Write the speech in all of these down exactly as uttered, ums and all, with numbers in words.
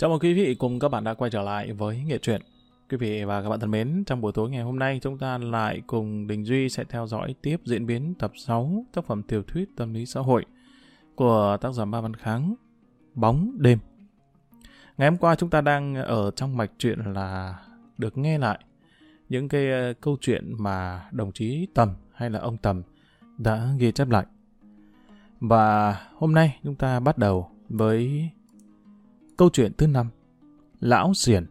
Chào mừng quý vị cùng các bạn đã quay trở lại với Nghệ Truyện. Quý vị và các bạn thân mến, trong buổi tối ngày hôm nay chúng ta lại cùng Đình Duy sẽ theo dõi tiếp diễn biến tập sáu tác phẩm tiểu thuyết tâm lý xã hội của tác giả Ma Văn Kháng, Bóng Đêm. Ngày hôm qua chúng ta đang ở trong mạch truyện là được nghe lại những cái uh, câu chuyện mà đồng chí Tầm hay là ông Tầm đã ghi chép lại. Và hôm nay chúng ta bắt đầu với câu chuyện thứ năm, Lão Xiển.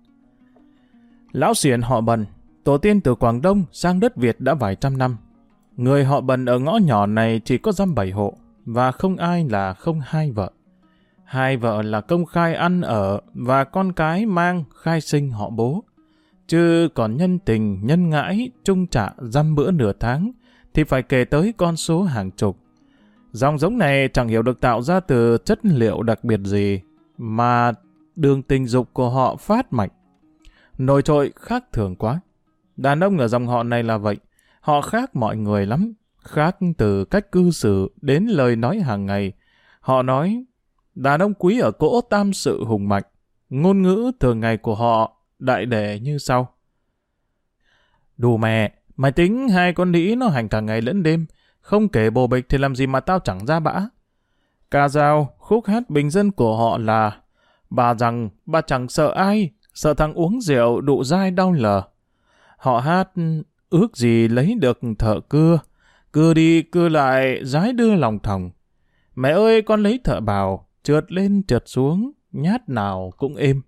Lão Xiển họ Bần, tổ tiên từ Quảng Đông sang đất Việt đã vài trăm năm. Người họ Bần ở ngõ nhỏ này chỉ có dăm bảy hộ, và không ai là không hai vợ. Hai vợ là công khai ăn ở, và con cái mang khai sinh họ bố. Chứ còn nhân tình, nhân ngãi, trung trả dăm bữa nửa tháng, thì phải kể tới con số hàng chục. Dòng giống này chẳng hiểu được tạo ra từ chất liệu đặc biệt gì, mà đường tình dục của họ phát mạnh, nổi trội khác thường quá. Đàn ông ở dòng họ này là vậy, họ khác mọi người lắm, khác từ cách cư xử đến lời nói hàng ngày. Họ nói, đàn ông quý ở cỗ tam sự hùng mạnh, ngôn ngữ thường ngày của họ đại để như sau. Đủ mẹ, mày tính hai con đĩ nó hành cả ngày lẫn đêm, không kể bồ bịch thì làm gì mà tao chẳng ra bã. Ca dao, khúc hát bình dân của họ là bà rằng bà chẳng sợ ai, sợ thằng uống rượu đụ dai đau lờ. Họ hát ước gì lấy được thợ cưa, cưa đi cưa lại rái đưa lòng thòng. Mẹ ơi con lấy thợ bào, trượt lên trượt xuống, nhát nào cũng êm.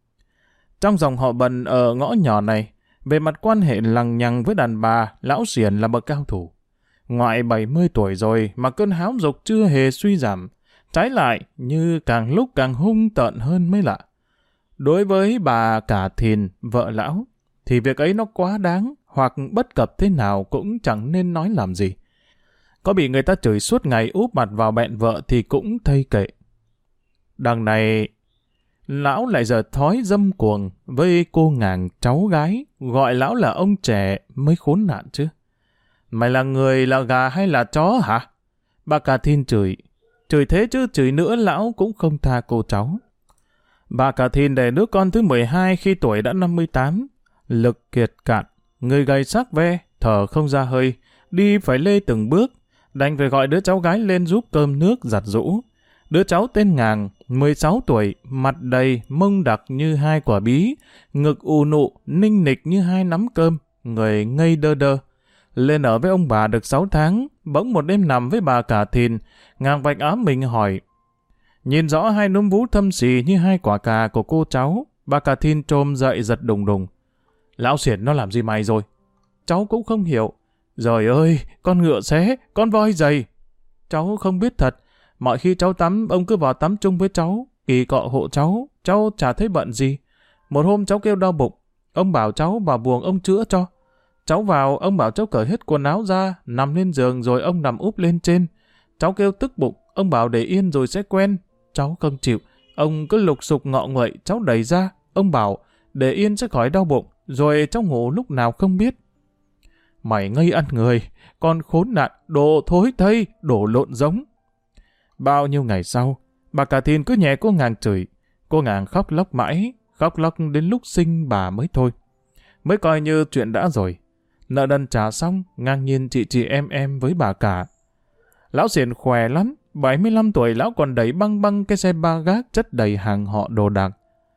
Trong dòng họ Bần ở ngõ nhỏ này, về mặt quan hệ lằng nhằng với đàn bà, Lão Xiển là bậc cao thủ. Ngoại bảy mươi tuổi rồi mà cơn háo dục chưa hề suy giảm, trái lại như càng lúc càng hung tợn hơn mới lạ. Đối với bà Cả Thìn, vợ lão, thì việc ấy nó quá đáng, hoặc bất cập thế nào cũng chẳng nên nói làm gì. Có bị người ta chửi suốt ngày úp mặt vào bẹn vợ thì cũng thây kệ. Đằng này, lão lại giờ thói dâm cuồng với cô nàng cháu gái, gọi lão là ông trẻ mới khốn nạn chứ. Mày là người là gà hay là chó hả? Bà Cả Thìn chửi. Chửi thế chứ chửi nữa lão cũng không tha cô cháu. Bà Cả Thìn đẻ đứa con thứ mười hai khi tuổi đã năm mươi tám. Lực kiệt cạn, người gầy xác ve, thở không ra hơi, đi phải lê từng bước. Đành phải gọi đứa cháu gái lên giúp cơm nước giặt giũ. Đứa cháu tên Ngàng, mười sáu tuổi, mặt đầy, mông đặc như hai quả bí, ngực ù nụ, ninh nịch như hai nắm cơm, người ngây đơ đơ. Lên ở với ông bà được sáu tháng, bỗng một đêm nằm với bà Cả Thìn, Ngàng vạch áo mình hỏi. Nhìn rõ hai núm vú thâm xì như hai quả cà của cô cháu, bà Cả Thìn trồm dậy giật đùng đùng. Lão Xiển nó làm gì mày rồi? Cháu cũng không hiểu. Trời ơi, con ngựa xé, con voi dày. Cháu không biết thật, mọi khi cháu tắm, ông cứ vào tắm chung với cháu, kỳ cọ hộ cháu, cháu chả thấy bận gì. Một hôm cháu kêu đau bụng, ông bảo cháu vào buồng ông chữa cho. Cháu vào, ông bảo cháu cởi hết quần áo ra, nằm lên giường rồi ông nằm úp lên trên. Cháu kêu tức bụng, ông bảo để yên rồi sẽ quen. Cháu không chịu, ông cứ lục sục ngọ nguậy, cháu đẩy ra. Ông bảo để yên sẽ khỏi đau bụng, rồi cháu ngủ lúc nào không biết. Mày ngây ăn người, con khốn nạn, đồ thối thây, đổ lộn giống. Bao nhiêu ngày sau, bà Cả Thìn cứ nhẹ cô Ngàng chửi. Cô Ngàng khóc lóc mãi, khóc lóc đến lúc sinh bà mới thôi. Mới coi như chuyện đã rồi. Nợ đần trả xong, Ngàng nhìn chị chị em em với bà Cả. Lão Xiển khỏe lắm, bảy mươi lăm tuổi lão còn đẩy băng băng cái xe ba gác chất đầy hàng họ đồ đạc.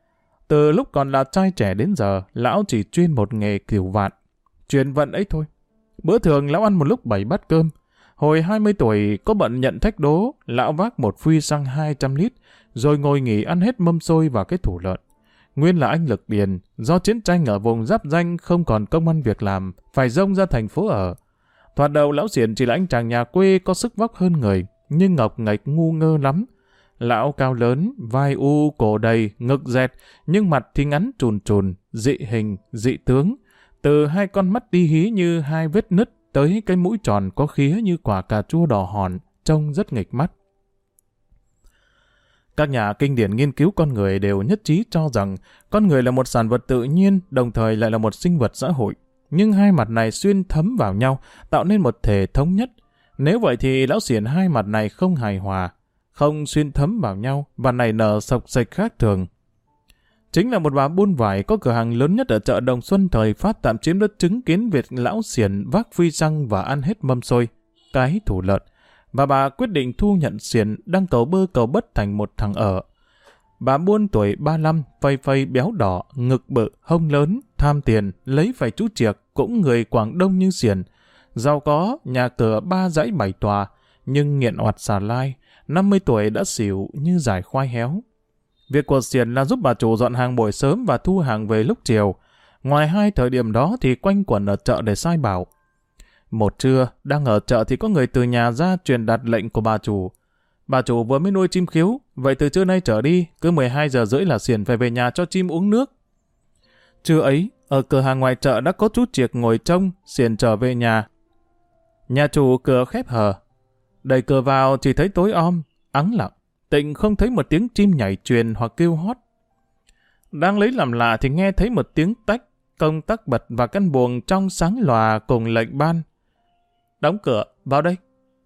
Từ lúc còn là trai trẻ đến giờ, lão chỉ chuyên một nghề cừu vạn. Chuyên vận ấy thôi. Bữa thường lão ăn một lúc bảy bát cơm. Hồi hai mươi tuổi có bận nhận thách đố, lão vác một phuy xăng hai trăm lít, rồi ngồi nghỉ ăn hết mâm xôi và cái thủ lợn. Nguyên là anh Lực Điền, do chiến tranh ở vùng giáp ranh không còn công ăn việc làm, phải dông ra thành phố ở. Thoạt đầu lão Xiển chỉ là anh chàng nhà quê có sức vóc hơn người, nhưng ngọc nghếch ngu ngơ lắm. Lão cao lớn, vai u, cổ đầy, ngực dẹt, nhưng mặt thì ngắn trùn trùn, dị hình, dị tướng. Từ hai con mắt đi hí như hai vết nứt tới cái mũi tròn có khía như quả cà chua đỏ hòn, trông rất nghịch mắt. Các nhà kinh điển nghiên cứu con người đều nhất trí cho rằng con người là một sản vật tự nhiên, đồng thời lại là một sinh vật xã hội. Nhưng hai mặt này xuyên thấm vào nhau, tạo nên một thể thống nhất. Nếu vậy thì lão Xiển hai mặt này không hài hòa, không xuyên thấm vào nhau và nảy nở sộc sạch khác thường. Chính là một bà buôn vải có cửa hàng lớn nhất ở chợ Đồng Xuân thời Pháp, tạm chiếm đất chứng kiến việc lão Xiển vác phi xăng và ăn hết mâm xôi, cái thủ lợn. Và bà quyết định thu nhận Xiển đang cầu bơ cầu bất thành một thằng ở. Bà buôn tuổi ba mươi lăm, phây phây béo đỏ, ngực bự, hông lớn, tham tiền, lấy phải chú Triệc, cũng người Quảng Đông như Xiển. Giàu có, nhà cửa ba dãy bảy tòa, nhưng nghiện oặt xà lai, năm mươi tuổi đã xỉu như giải khoai héo. Việc của Xiển là giúp bà chủ dọn hàng buổi sớm và thu hàng về lúc chiều. Ngoài hai thời điểm đó thì quanh quẩn ở chợ để sai bảo. Một trưa, đang ở chợ thì có người từ nhà ra truyền đạt lệnh của bà chủ. Bà chủ vừa mới nuôi chim khiếu, vậy từ trưa nay trở đi, cứ mười hai giờ rưỡi là Xiển phải về nhà cho chim uống nước. Trưa ấy, ở cửa hàng ngoài chợ đã có chú Triệc ngồi trông, Xiển trở về nhà. Nhà chủ cửa khép hờ. Đẩy cửa vào chỉ thấy tối om, ắng lặng. Tịnh không thấy một tiếng chim nhảy truyền hoặc kêu hót. Đang lấy làm lạ thì nghe thấy một tiếng tách, công tắc bật và căn buồng trong sáng lòa cùng lệnh ban. Đóng cửa, vào đây.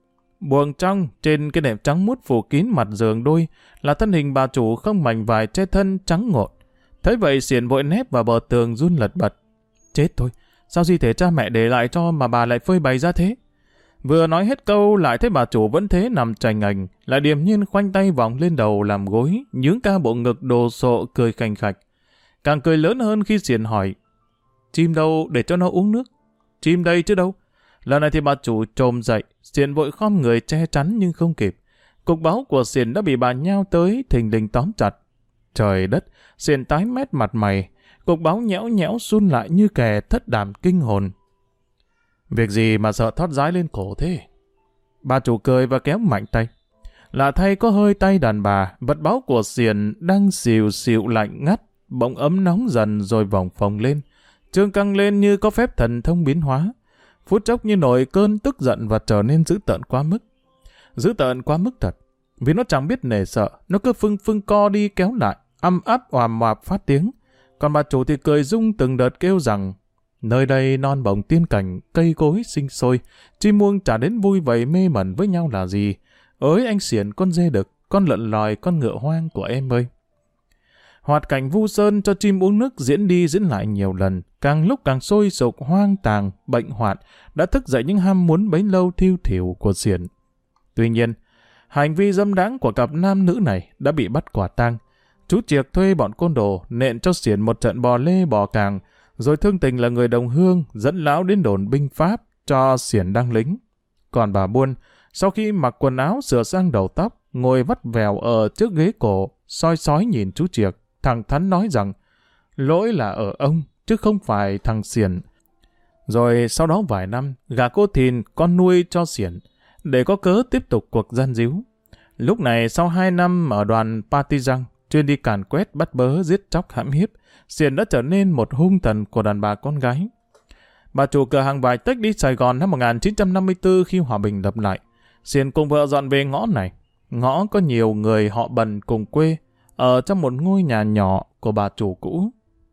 Buồng trong, trên cái nệm trắng muốt phủ kín mặt giường đôi, là thân hình bà chủ không mảnh vải che thân trắng ngột. Thấy vậy Xiển vội nép vào bờ tường run lật bật. Chết thôi, sao di thể cha mẹ để lại cho mà bà lại phơi bày ra thế? Vừa nói hết câu lại thấy bà chủ vẫn thế nằm chành ảnh, lại điềm nhiên khoanh tay vòng lên đầu làm gối, nhướng ca bộ ngực đồ sộ cười khành khạch. Càng cười lớn hơn khi Xiển hỏi, chim đâu để cho nó uống nước? Chim đây chứ đâu. Lần này thì bà chủ trồm dậy, Xiển vội khom người che chắn nhưng không kịp. Cục báo của Xiển đã bị bà nhao tới thình lình tóm chặt. Trời đất, Xiển tái mét mặt mày, cục báo nhẽo nhẽo run lại như kẻ thất đảm kinh hồn. Việc gì mà sợ thoát dái lên cổ thế? Bà chủ cười và kéo mạnh tay. Lạ thay có hơi tay đàn bà, vật báo của Xiển đang xìu xịu lạnh ngắt, bỗng ấm nóng dần rồi vòng phồng lên. Trương căng lên như có phép thần thông biến hóa. Phút chốc như nổi cơn tức giận và trở nên dữ tợn quá mức. Dữ tợn quá mức thật. Vì nó chẳng biết nể sợ, nó cứ phưng phưng co đi kéo lại, âm áp oàm moạp phát tiếng. Còn bà chủ thì cười rung từng đợt kêu rằng nơi đây non bồng tiên cảnh, cây cối sinh sôi, chim muông chả đến vui vầy mê mẩn với nhau là gì. Ới anh Xiển con dê đực, con lợn lòi, con ngựa hoang của em ơi. Hoạt cảnh Vu Sơn cho chim uống nước diễn đi diễn lại nhiều lần, càng lúc càng sôi sục hoang tàng, bệnh hoạn, đã thức dậy những ham muốn bấy lâu thiêu thiểu của Xiển. Tuy nhiên, hành vi dâm đãng của cặp nam nữ này đã bị bắt quả tang. Chú Triệc thuê bọn côn đồ nện cho Xiển một trận bò lê bò càng, rồi thương tình là người đồng hương dẫn lão đến đồn binh Pháp cho Xiển đăng lính. Còn bà buôn, sau khi mặc quần áo sửa sang đầu tóc, ngồi vắt vèo ở trước ghế cổ, soi sói nhìn chú Triệc, thẳng thắn nói rằng lỗi là ở ông, chứ không phải thằng Xiển. Rồi sau đó vài năm, gả cô Thìn con nuôi cho Xiển, để có cớ tiếp tục cuộc gian díu. Lúc này sau hai năm ở đoàn Partizan, chuyên đi càn quét bắt bớ giết chóc hãm hiếp, Xiển đã trở nên một hung thần của đàn bà con gái. Bà chủ cửa hàng vải tách đi Sài Gòn năm một nghìn chín trăm năm mươi tư khi hòa bình lập lại. Xiển cùng vợ dọn về ngõ này. Ngõ có nhiều người họ Bần cùng quê, ở trong một ngôi nhà nhỏ của bà chủ cũ.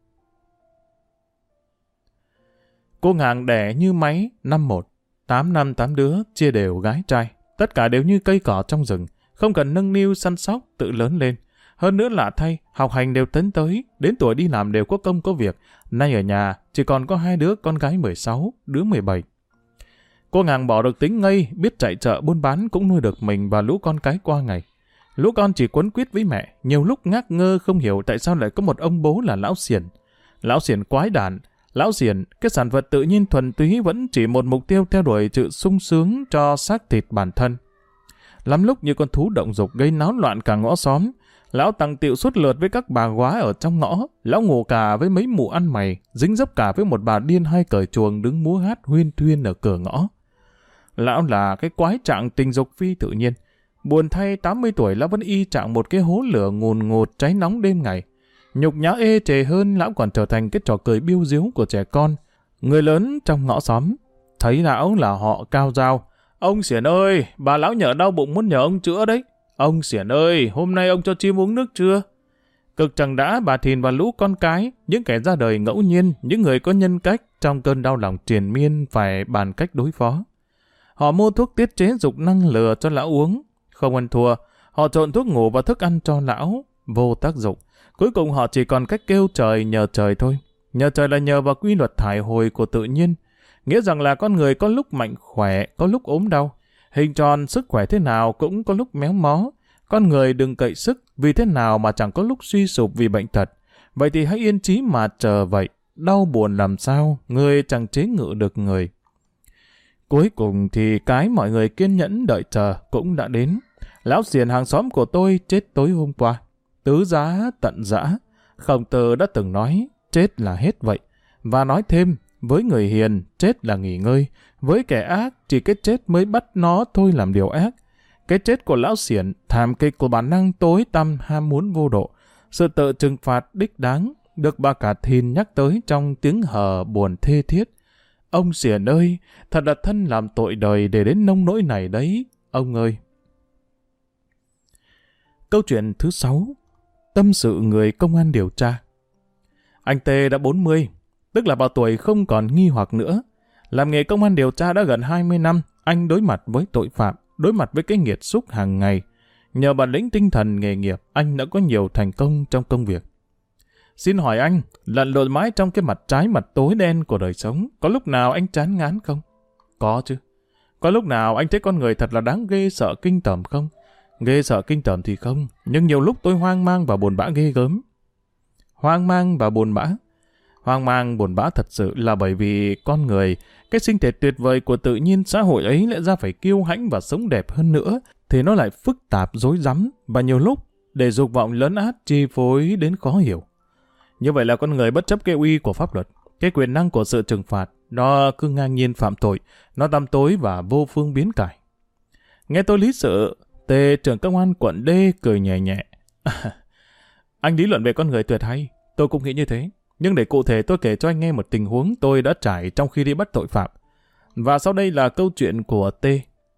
Cô Ngàng đẻ như máy năm một, tám năm tám đứa, chia đều gái trai. Tất cả đều như cây cỏ trong rừng, không cần nâng niu săn sóc, tự lớn lên. Hơn nữa lạ thay, học hành đều tấn tới, đến tuổi đi làm đều có công có việc. Nay ở nhà, chỉ còn có hai đứa con gái mười sáu, đứa mười bảy. Cô Ngàng bỏ được tính ngây, biết chạy chợ buôn bán cũng nuôi được mình và lũ con cái qua ngày. Lũ con chỉ quấn quýt với mẹ, nhiều lúc ngác ngơ không hiểu tại sao lại có một ông bố là lão Xiển. Lão Xiển quái đản, lão Xiển, cái sản vật tự nhiên thuần túy vẫn chỉ một mục tiêu theo đuổi sự sung sướng cho xác thịt bản thân. Lắm lúc như con thú động dục gây náo loạn cả ngõ xóm, lão tăng tiệu suốt lượt với các bà góa ở trong ngõ, lão ngủ cả với mấy mụ ăn mày, dính dấp cả với một bà điên hay cởi chuồng đứng múa hát huyên thuyên ở cửa ngõ. Lão là cái quái trạng tình dục phi tự nhiên. Buồn thay tám mươi tuổi lão vẫn y trạng một cái hố lửa ngùn ngụt cháy nóng đêm ngày. Nhục nhã ê chề hơn, lão còn trở thành cái trò cười biêu diếu của trẻ con. Người lớn trong ngõ xóm thấy lão là họ cao dao. Ông Xiển ơi, bà lão nhỡ đau bụng muốn nhờ ông chữa đấy. Ông Xiển ơi, hôm nay ông cho chim uống nước chưa? Cực chẳng đã bà Thìn và lũ con cái, những kẻ ra đời ngẫu nhiên, những người có nhân cách, trong cơn đau lòng triền miên phải bàn cách đối phó. Họ mua thuốc tiết chế dục năng lừa cho lão uống. Không ăn thua, họ trộn thuốc ngủ và thức ăn cho lão, vô tác dụng. Cuối cùng họ chỉ còn cách kêu trời nhờ trời thôi. Nhờ trời là nhờ vào quy luật thải hồi của tự nhiên. Nghĩa rằng là con người có lúc mạnh khỏe, có lúc ốm đau. Hình tròn sức khỏe thế nào cũng có lúc méo mó. Con người đừng cậy sức, vì thế nào mà chẳng có lúc suy sụp vì bệnh tật. Vậy thì hãy yên trí mà chờ vậy. Đau buồn làm sao, người chẳng chế ngự được người. Cuối cùng thì cái mọi người kiên nhẫn đợi chờ cũng đã đến. Lão xiển hàng xóm của tôi chết tối hôm qua. Tứ giá tận dã. Khổng Tử đã từng nói, chết là hết vậy. Và nói thêm, với người hiền, chết là nghỉ ngơi. Với kẻ ác, chỉ cái chết mới bắt nó thôi làm điều ác. Cái chết của lão xiển, thảm kịch của bản năng tối tăm ham muốn vô độ. Sự tự trừng phạt đích đáng, được bà Cả Thìn nhắc tới trong tiếng hờ buồn thê thiết. Ông xiển ơi, thật là thân làm tội đời để đến nông nỗi này đấy, ông ơi. Câu chuyện thứ sáu. Tâm sự người công an điều tra. Anh T đã bốn mươi, tức là vào tuổi không còn nghi hoặc nữa. Làm nghề công an điều tra đã gần hai mươi năm, anh đối mặt với tội phạm, đối mặt với cái nghiệt xúc hàng ngày. Nhờ bản lĩnh tinh thần nghề nghiệp, anh đã có nhiều thành công trong công việc. Xin hỏi anh, lặn lội mãi trong cái mặt trái mặt tối đen của đời sống, có lúc nào anh chán ngán không? Có chứ. Có lúc nào anh thấy con người thật là đáng ghê sợ kinh tởm không? Ghê sợ kinh tởm thì không, nhưng nhiều lúc tôi hoang mang và buồn bã ghê gớm. Hoang mang và buồn bã. Hoang mang buồn bã thật sự là bởi vì con người, cái sinh thể tuyệt vời của tự nhiên xã hội ấy lẽ ra phải kiêu hãnh và sống đẹp hơn nữa, thì nó lại phức tạp rối rắm và nhiều lúc để dục vọng lấn át chi phối đến khó hiểu. Như vậy là con người bất chấp cái uy của pháp luật, cái quyền năng của sự trừng phạt, nó cứ ngang nhiên phạm tội, nó tăm tối và vô phương biến cải. Nghe tôi lý sự, Tề trưởng công an quận D cười nhẹ nhẹ. Anh lý luận về con người tuyệt hay, tôi cũng nghĩ như thế. Nhưng để cụ thể tôi kể cho anh nghe một tình huống tôi đã trải trong khi đi bắt tội phạm. Và sau đây là câu chuyện của T.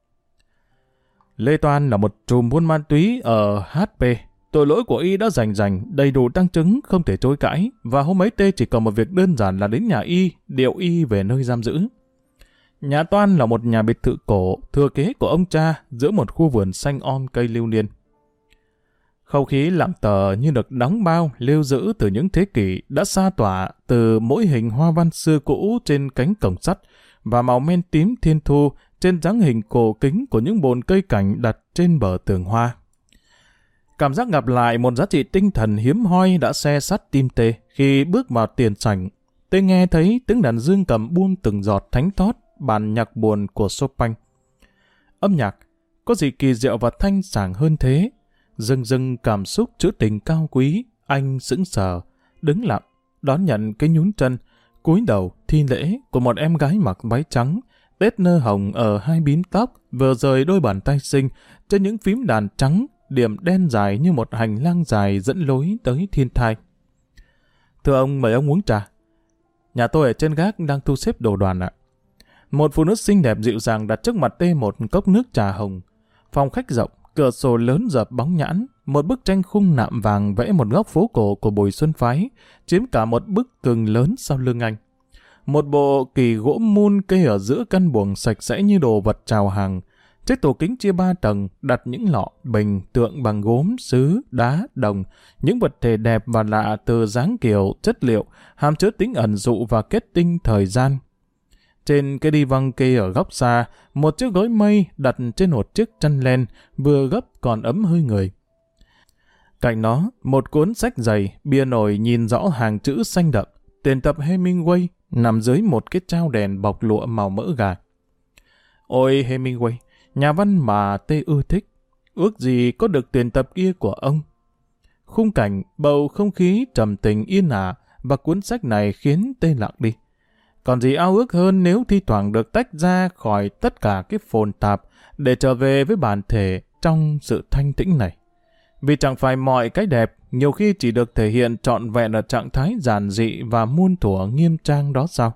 Lê Toan là một trùm buôn ma túy ở hát pê. Tội lỗi của y đã rành rành, đầy đủ tăng chứng, không thể chối cãi. Và hôm ấy T chỉ còn một việc đơn giản là đến nhà y, điệu y về nơi giam giữ. Nhà Toan là một nhà biệt thự cổ, thừa kế của ông cha, giữa một khu vườn xanh om cây lưu niên. Không khí lặng tờ như được đóng bao, lưu giữ từ những thế kỷ đã sa tỏa từ mỗi hình hoa văn xưa cũ trên cánh cổng sắt và màu men tím thiên thu trên dáng hình cổ kính của những bồn cây cảnh đặt trên bờ tường hoa. Cảm giác gặp lại một giá trị tinh thần hiếm hoi đã xe sắt tim Tê khi bước vào tiền sảnh. Tê nghe thấy tiếng đàn dương cầm buông từng giọt thánh thót bản nhạc buồn của Chopin. Âm nhạc có gì kỳ diệu và thanh sảng hơn thế? Dâng dâng cảm xúc trữ tình cao quý, anh sững sờ, đứng lặng, đón nhận cái nhún chân, cúi đầu thi lễ của một em gái mặc váy trắng, tết nơ hồng ở hai bím tóc, vừa rời đôi bàn tay xinh trên những phím đàn trắng, điểm đen dài như một hành lang dài dẫn lối tới thiên thai. Thưa ông, mời ông uống trà. Nhà tôi ở trên gác đang thu xếp đồ đoàn ạ. Một phụ nữ xinh đẹp dịu dàng đặt trước mặt Tê một cốc nước trà hồng. Phòng khách rộng, cửa sổ lớn dợp bóng nhãn, một bức tranh khung nạm vàng vẽ một góc phố cổ của Bùi Xuân Phái, chiếm cả một bức tường lớn sau lưng anh. Một bộ kỳ gỗ mun kê ở giữa căn buồng sạch sẽ như đồ vật chào hàng. Chiếc tủ kính chia ba tầng, đặt những lọ, bình, tượng bằng gốm, sứ, đá, đồng, những vật thể đẹp và lạ từ dáng kiểu, chất liệu, hàm chứa tính ẩn dụ và kết tinh thời gian. Trên cái đi văng kê ở góc xa, một chiếc gối mây đặt trên một chiếc chăn len, vừa gấp còn ấm hơi người. Cạnh nó, một cuốn sách dày, bìa nổi nhìn rõ hàng chữ xanh đậm, tiền tập Hemingway nằm dưới một cái trao đèn bọc lụa màu mỡ gà. Ôi Hemingway, nhà văn mà Tê ưa thích, ước gì có được tiền tập kia của ông. Khung cảnh, bầu không khí trầm tình yên ả và cuốn sách này khiến Tê lặng đi. Còn gì ao ước hơn nếu thi thoảng được tách ra khỏi tất cả cái phồn tạp để trở về với bản thể trong sự thanh tĩnh này. Vì chẳng phải mọi cái đẹp nhiều khi chỉ được thể hiện trọn vẹn ở trạng thái giản dị và muôn thuở nghiêm trang đó sao?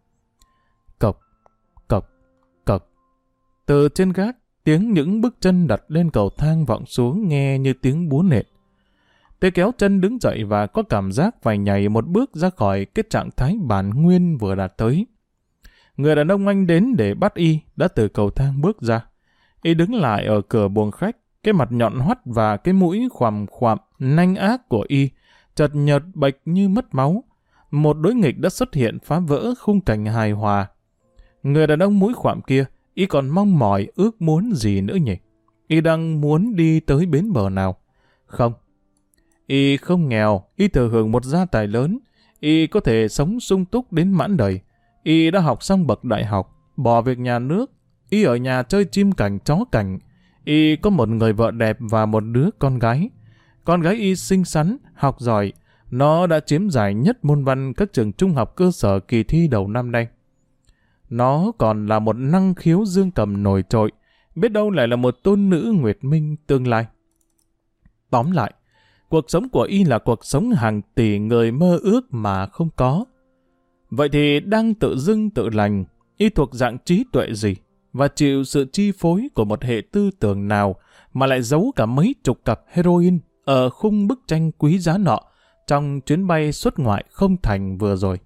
Cộc, cộc, cộc. Từ trên gác, tiếng những bước chân đặt lên cầu thang vọng xuống nghe như tiếng búa nện. Tê kéo chân đứng dậy và có cảm giác phải nhảy một bước ra khỏi cái trạng thái bản nguyên vừa đạt tới. Người đàn ông anh đến để bắt y đã từ cầu thang bước ra. Y đứng lại ở cửa buồng khách, cái mặt nhọn hoắt và cái mũi khoằm khoạm, nanh ác của y chợt nhợt bệch như mất máu. Một đối nghịch đã xuất hiện phá vỡ khung cảnh hài hòa. Người đàn ông mũi khoạm kia, y còn mong mỏi ước muốn gì nữa nhỉ? Y đang muốn đi tới bến bờ nào? Không. Y không nghèo, y thừa hưởng một gia tài lớn. Y có thể sống sung túc đến mãn đời. Y đã học xong bậc đại học, bỏ việc nhà nước. Y ở nhà chơi chim cảnh chó cảnh. Y có một người vợ đẹp và một đứa con gái. Con gái y xinh xắn, học giỏi. Nó đã chiếm giải nhất môn văn các trường trung học cơ sở kỳ thi đầu năm nay. Nó còn là một năng khiếu dương cầm nổi trội. Biết đâu lại là một tôn nữ Nguyệt Minh tương lai. Tóm lại, cuộc sống của y là cuộc sống hàng tỷ người mơ ước mà không có. Vậy thì đang tự dưng tự lành, y thuộc dạng trí tuệ gì, và chịu sự chi phối của một hệ tư tưởng nào mà lại giấu cả mấy chục cặp heroin ở khung bức tranh quý giá nọ trong chuyến bay xuất ngoại không thành vừa rồi.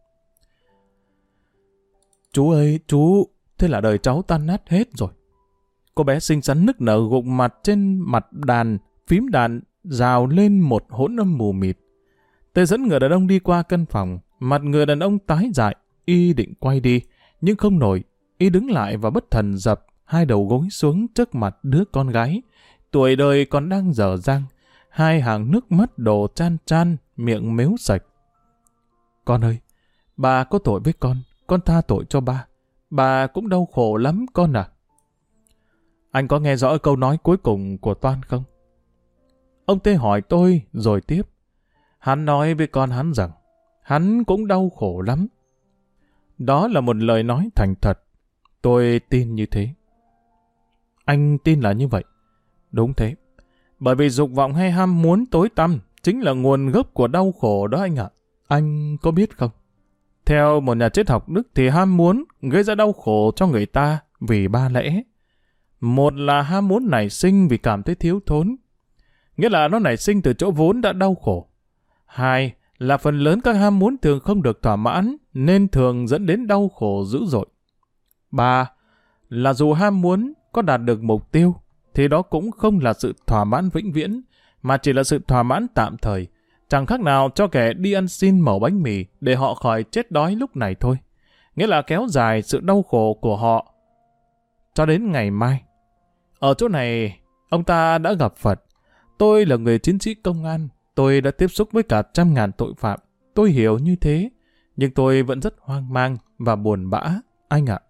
Chú ơi, chú, thế là đời cháu tan nát hết rồi. Cô bé xinh xắn nức nở gục mặt trên mặt đàn, phím đàn rào lên một hỗn âm mù mịt. Tê dẫn người đàn ông đi qua căn phòng, mặt người đàn ông tái dại, y định quay đi, nhưng không nổi, y đứng lại và bất thần dập hai đầu gối xuống trước mặt đứa con gái, tuổi đời còn đang dở dang, hai hàng nước mắt đổ chan chan, miệng mếu sạch. Con ơi, bà có tội với con, con tha tội cho ba. Bà cũng đau khổ lắm con à. Anh có nghe rõ câu nói cuối cùng của Toan không? Ông Tê hỏi tôi rồi tiếp. Hắn nói với con hắn rằng hắn cũng đau khổ lắm. Đó là một lời nói thành thật. Tôi tin như thế. Anh tin là như vậy. Đúng thế. Bởi vì dục vọng hay ham muốn tối tăm chính là nguồn gốc của đau khổ đó anh ạ. Anh có biết không? Theo một nhà triết học Đức thì ham muốn gây ra đau khổ cho người ta vì ba lẽ. Một là ham muốn nảy sinh vì cảm thấy thiếu thốn, nghĩa là nó nảy sinh từ chỗ vốn đã đau khổ. Hai là phần lớn các ham muốn thường không được thỏa mãn nên thường dẫn đến đau khổ dữ dội. Ba là dù ham muốn có đạt được mục tiêu thì đó cũng không là sự thỏa mãn vĩnh viễn mà chỉ là sự thỏa mãn tạm thời, chẳng khác nào cho kẻ đi ăn xin mẩu bánh mì để họ khỏi chết đói lúc này thôi. Nghĩa là kéo dài sự đau khổ của họ cho đến ngày mai. Ở chỗ này, ông ta đã gặp Phật. Tôi là người chiến sĩ công an. Tôi đã tiếp xúc với cả trăm ngàn tội phạm. Tôi hiểu như thế. Nhưng tôi vẫn rất hoang mang và buồn bã, anh ạ.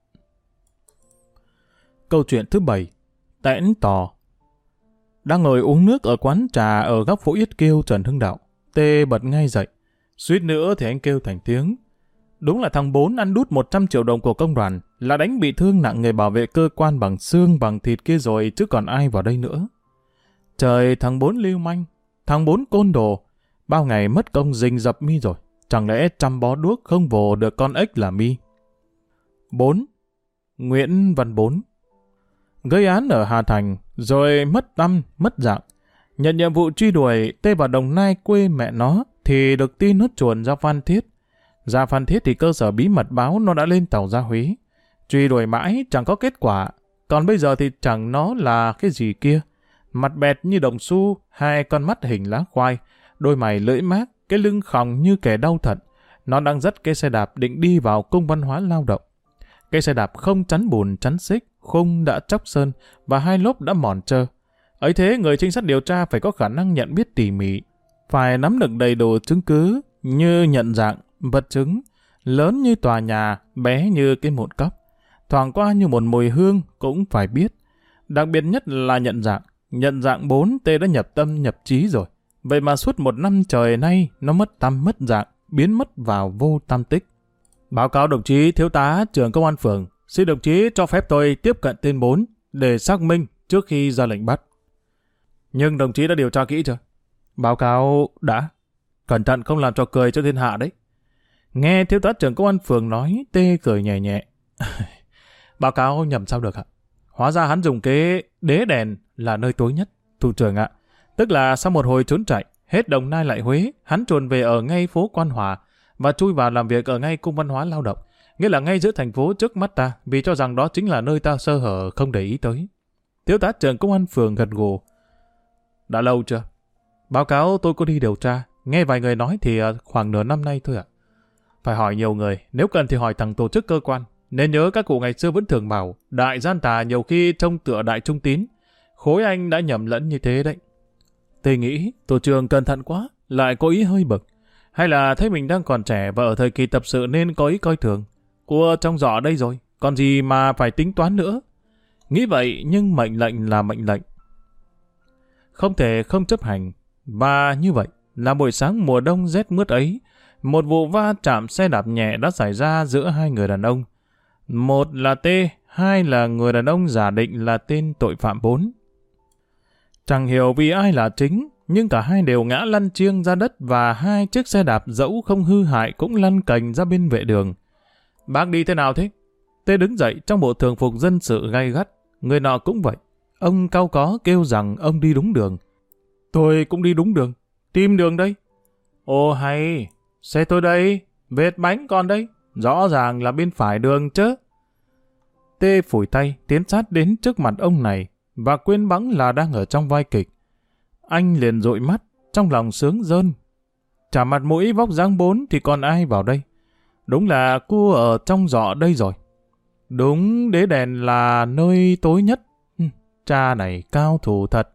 Câu chuyện thứ bảy. Tẽn tò. Đang ngồi uống nước ở quán trà ở góc phố Yết Kiêu Trần Hưng Đạo. Tê bật ngay dậy. Suýt nữa thì anh kêu thành tiếng. Đúng là thằng Bốn ăn đút một trăm triệu đồng của công đoàn, là đánh bị thương nặng người bảo vệ cơ quan bằng xương bằng thịt kia rồi chứ còn ai vào đây nữa. Trời, thằng Bốn lưu manh, thằng Bốn côn đồ, bao ngày mất công rình dập mi rồi, chẳng lẽ chăm bó đuốc không vồ được con ếch là mi. Bốn. Nguyễn Văn Bốn. Gây án ở Hà Thành, rồi mất tâm, mất dạng. Nhận nhiệm vụ truy đuổi Tê vào Đồng Nai quê mẹ nó, thì được tin hút chuồn ra Phan Thiết. Ra Phan Thiết thì cơ sở bí mật báo nó đã lên tàu ra Huế. Truy đuổi mãi chẳng có kết quả. Còn bây giờ thì chẳng nó là cái gì kia. Mặt bẹt như đồng xu, hai con mắt hình lá khoai, đôi mày lưỡi mát, cái lưng khòng như kẻ đau thật. Nó đang dắt cái xe đạp định đi vào cung văn hóa lao động. Cái xe đạp không chắn bùn chắn xích, khung đã chóc sơn và hai lốp đã mòn trơ. Ấy thế người trinh sát điều tra phải có khả năng nhận biết tỉ mỉ, phải nắm được đầy đủ chứng cứ như nhận dạng, vật chứng, lớn như tòa nhà, bé như cái mụn cốc, thoảng qua như một mùi hương cũng phải biết. Đặc biệt nhất là nhận dạng. Nhận dạng bốn T đã nhập tâm nhập trí rồi. Vậy mà suốt một năm trời nay nó mất tâm mất dạng, biến mất vào vô tam tích. Báo cáo đồng chí thiếu tá trưởng công an phường, xin đồng chí cho phép tôi tiếp cận tên bốn để xác minh trước khi ra lệnh bắt. Nhưng đồng chí đã điều tra kỹ chưa? Báo cáo đã. Cẩn thận không làm trò cười cho thiên hạ đấy. Nghe thiếu tá trưởng công an phường nói, Tê cười nhẹ nhẹ. Báo cáo nhầm sao được ạ? Hóa ra hắn dùng cái đế đèn là nơi tối nhất, thủ trưởng ạ. Tức là sau một hồi trốn chạy, hết Đồng Nai lại Huế, hắn chuồn về ở ngay phố Quan Hòa và chui vào làm việc ở ngay cung văn hóa lao động, nghĩa là ngay giữa thành phố trước mắt ta, vì cho rằng đó chính là nơi ta sơ hở không để ý tới. Thiếu tá trưởng công an phường gật gù. Đã lâu chưa? Báo cáo tôi có đi điều tra, Nghe vài người nói thì khoảng nửa năm nay thôi ạ. Phải hỏi nhiều người, nếu cần thì hỏi thằng tổ chức cơ quan. Nên nhớ các cụ ngày xưa vẫn thường bảo, đại gian tà nhiều khi trông tựa đại trung tín. Khối anh đã nhầm lẫn như thế đấy. Tôi nghĩ tổ trưởng cẩn thận quá, lại có ý hơi bực. Hay là thấy mình đang còn trẻ và ở thời kỳ tập sự nên có ý coi thường. Cua trong giỏ đây rồi, còn gì mà phải tính toán nữa. Nghĩ vậy nhưng mệnh lệnh là mệnh lệnh. Không thể không chấp hành. Và như vậy là buổi sáng mùa đông rét mướt ấy, một vụ va chạm xe đạp nhẹ đã xảy ra giữa hai người đàn ông. Một là T, hai là người đàn ông giả định là tên tội phạm bốn. Chẳng hiểu vì ai là chính, nhưng cả hai đều ngã lăn chiêng ra đất và hai chiếc xe đạp dẫu không hư hại cũng lăn cành ra bên vệ đường. Bác đi thế nào thế? T đứng dậy trong bộ thường phục dân sự gay gắt. Người nọ cũng vậy. Ông cau có kêu rằng ông đi đúng đường. Tôi cũng đi đúng đường. Tìm đường đây. Ồ hay, xe tôi đây, vết bánh còn đây. Rõ ràng là bên phải đường chứ. T phủi tay tiến sát đến trước mặt ông này và quên bẵng là đang ở trong vai kịch. Anh liền dụi mắt, trong lòng sướng rơn. Chả mặt mũi vóc dáng bốn thì còn ai vào đây. Đúng là cua ở trong giỏ đây rồi. Đúng, đế đèn là nơi tối nhất. Cha này cao thủ thật.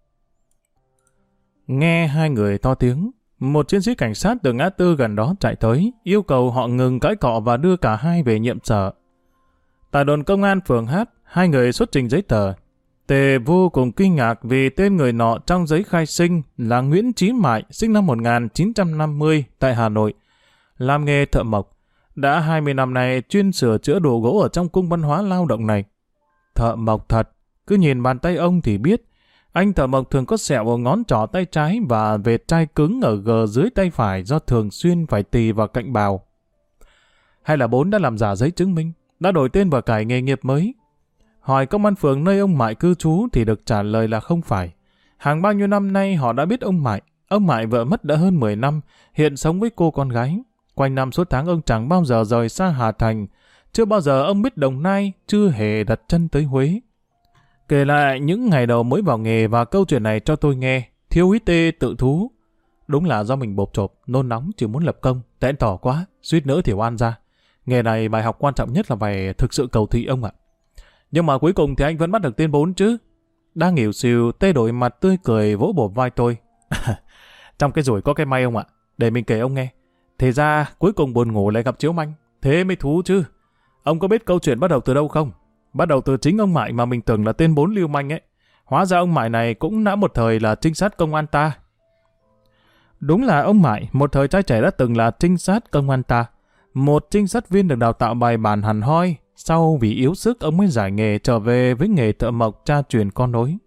Nghe hai người to tiếng, một chiến sĩ cảnh sát từ ngã tư gần đó chạy tới, yêu cầu họ ngừng cãi cọ và đưa cả hai về nhiệm sở. Tại đồn công an phường H, hai người xuất trình giấy tờ. Tề vô cùng kinh ngạc vì tên người nọ trong giấy khai sinh là Nguyễn Chí Mại, sinh năm một nghìn chín trăm năm mươi tại Hà Nội, làm nghề thợ mộc. Đã hai mươi năm nay chuyên sửa chữa đồ gỗ ở trong cung văn hóa lao động này. Thợ mộc thật, cứ nhìn bàn tay ông thì biết. Anh thợ mộc thường có sẹo ở ngón trỏ tay trái và vệt chai cứng ở gờ dưới tay phải do thường xuyên phải tì vào cạnh bào. Hay là bốn đã làm giả giấy chứng minh, đã đổi tên và cải nghề nghiệp mới? Hỏi công an phường nơi ông Mại cư trú thì được trả lời là không phải. Hàng bao nhiêu năm nay họ đã biết ông Mại. Ông Mại vợ mất đã hơn mười năm, hiện sống với cô con gái. Quanh năm suốt tháng ông chẳng bao giờ rời xa Hà Thành. Chưa bao giờ ông biết Đồng Nai, chưa hề đặt chân tới Huế. Kể lại những ngày đầu mới vào nghề và câu chuyện này cho tôi nghe, thiếu úy Tê tự thú. Đúng là do mình bộp chộp, nôn nóng chỉ muốn lập công, tẽn tỏ quá, suýt nữa thì oan ra. Nghề này bài học quan trọng nhất là phải thực sự cầu thị ông ạ. Nhưng mà cuối cùng thì anh vẫn bắt được tên bốn chứ. Đang nghỉu xìu, Tê đổi mặt tươi cười vỗ bổ vai tôi. Trong cái rủi có cái may ông ạ, để mình kể ông nghe. Thế ra cuối cùng buồn ngủ lại gặp Chiếu Manh, thế mới thú chứ. Ông có biết câu chuyện bắt đầu từ đâu không? Bắt đầu từ chính ông Mại mà mình tưởng là tên bốn lưu manh ấy. Hóa ra ông Mại này cũng đã một thời là trinh sát công an ta. Đúng là ông Mại một thời trai trẻ đã từng là trinh sát công an ta. Một trinh sát viên được đào tạo bài bản hẳn hoi. Sau vì yếu sức ông mới giải nghề trở về với nghề thợ mộc cha truyền con nối.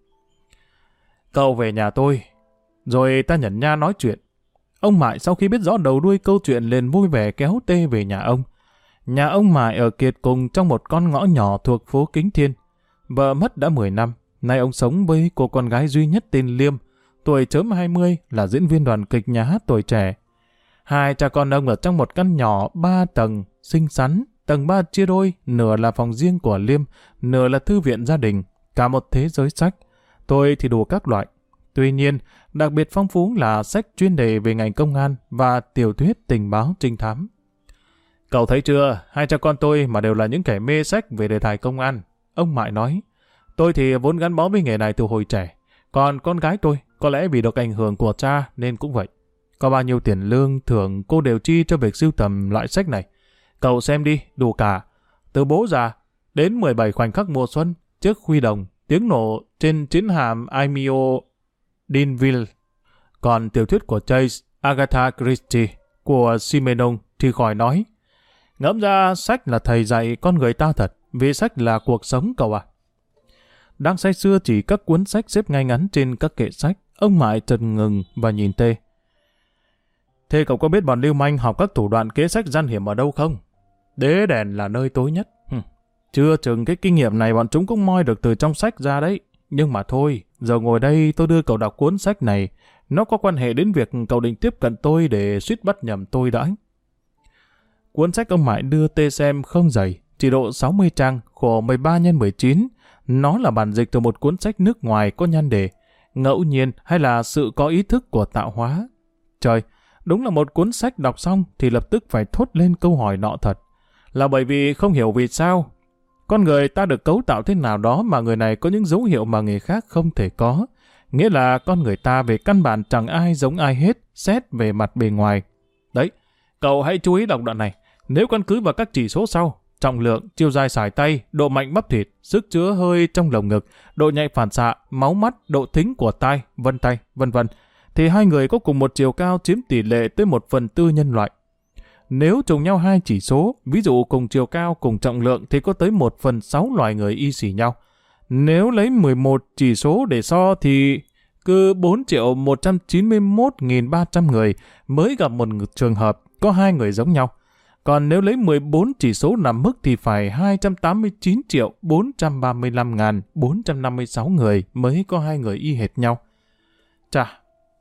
Cậu về nhà tôi, rồi ta nhẩn nha nói chuyện. Ông Mại sau khi biết rõ đầu đuôi câu chuyện liền vui vẻ kéo Tê về nhà ông. Nhà ông Mại ở Kiệt Cùng trong một con ngõ nhỏ thuộc phố Kính Thiên. Vợ mất đã mười năm, nay ông sống với cô con gái duy nhất tên Liêm, tuổi chớm hai mươi, là diễn viên đoàn kịch nhà hát tuổi trẻ. Hai cha con ông ở trong một căn nhỏ ba tầng, xinh xắn, tầng ba chia đôi, nửa là phòng riêng của Liêm, nửa là thư viện gia đình, cả một thế giới sách. Tôi thì đủ các loại. Tuy nhiên, đặc biệt phong phú là sách chuyên đề về ngành công an và tiểu thuyết tình báo trinh thám. Cậu thấy chưa, hai cha con tôi mà đều là những kẻ mê sách về đề tài công an. Ông Mại nói, tôi thì vốn gắn bó với nghề này từ hồi trẻ. Còn con gái tôi, có lẽ vì được ảnh hưởng của cha nên cũng vậy. Có bao nhiêu tiền lương, thưởng cô đều chi cho việc sưu tầm loại sách này. Cậu xem đi, đủ cả. Từ bố già đến mười bảy khoảnh khắc mùa xuân, trước khuy đồng, tiếng nổ trên chiến hạm Aimio Dinville. Còn tiểu thuyết của Chase, Agatha Christie, của Simenon thì khỏi nói. Ngẫm ra sách là thầy dạy con người ta thật, vì sách là cuộc sống cậu à. Đang say sưa chỉ các cuốn sách xếp ngay ngắn trên các kệ sách, ông Mại chợt ngừng và nhìn Tê. Thế cậu có biết bọn lưu manh học các thủ đoạn kế sách gian hiểm ở đâu không? Đế đèn là nơi tối nhất. Hừm. Chưa chừng cái kinh nghiệm này bọn chúng cũng moi được từ trong sách ra đấy. Nhưng mà thôi, giờ ngồi đây tôi đưa cậu đọc cuốn sách này, nó có quan hệ đến việc cậu định tiếp cận tôi để suýt bắt nhầm tôi đã. Cuốn sách ông Mại đưa Tê xem không dày, chỉ độ sáu mươi trang, khổ mười ba nhân mười chín. Nó là bản dịch từ một cuốn sách nước ngoài có nhan đề Ngẫu nhiên hay là sự có ý thức của tạo hóa. Trời, đúng là một cuốn sách đọc xong thì lập tức phải thốt lên câu hỏi nọ thật. Là bởi vì không hiểu vì sao con người ta được cấu tạo thế nào đó mà người này có những dấu hiệu mà người khác không thể có. Nghĩa là con người ta về căn bản chẳng ai giống ai hết, xét về mặt bề ngoài. Đấy, cậu hãy chú ý đọc đoạn này. Nếu căn cứ vào các chỉ số sau, trọng lượng, chiều dài sải tay, độ mạnh bắp thịt, sức chứa hơi trong lồng ngực, độ nhạy phản xạ, máu mắt, độ thính của tai, vân tay, vân vân, thì hai người có cùng một chiều cao chiếm tỷ lệ tới một phần tư nhân loại. Nếu trùng nhau hai chỉ số, ví dụ cùng chiều cao, cùng trọng lượng thì có tới một phần sáu loài người y xỉ nhau. Nếu lấy mười một chỉ số để so thì cứ bốn triệu một trăm chín mươi mốt nghìn ba trăm người mới gặp một trường hợp có hai người giống nhau. Còn nếu lấy mười bốn chỉ số nằm mức thì phải hai trăm tám mươi chín triệu bốn trăm ba mươi lăm nghìn bốn trăm năm mươi sáu người mới có hai người y hệt nhau. Chà!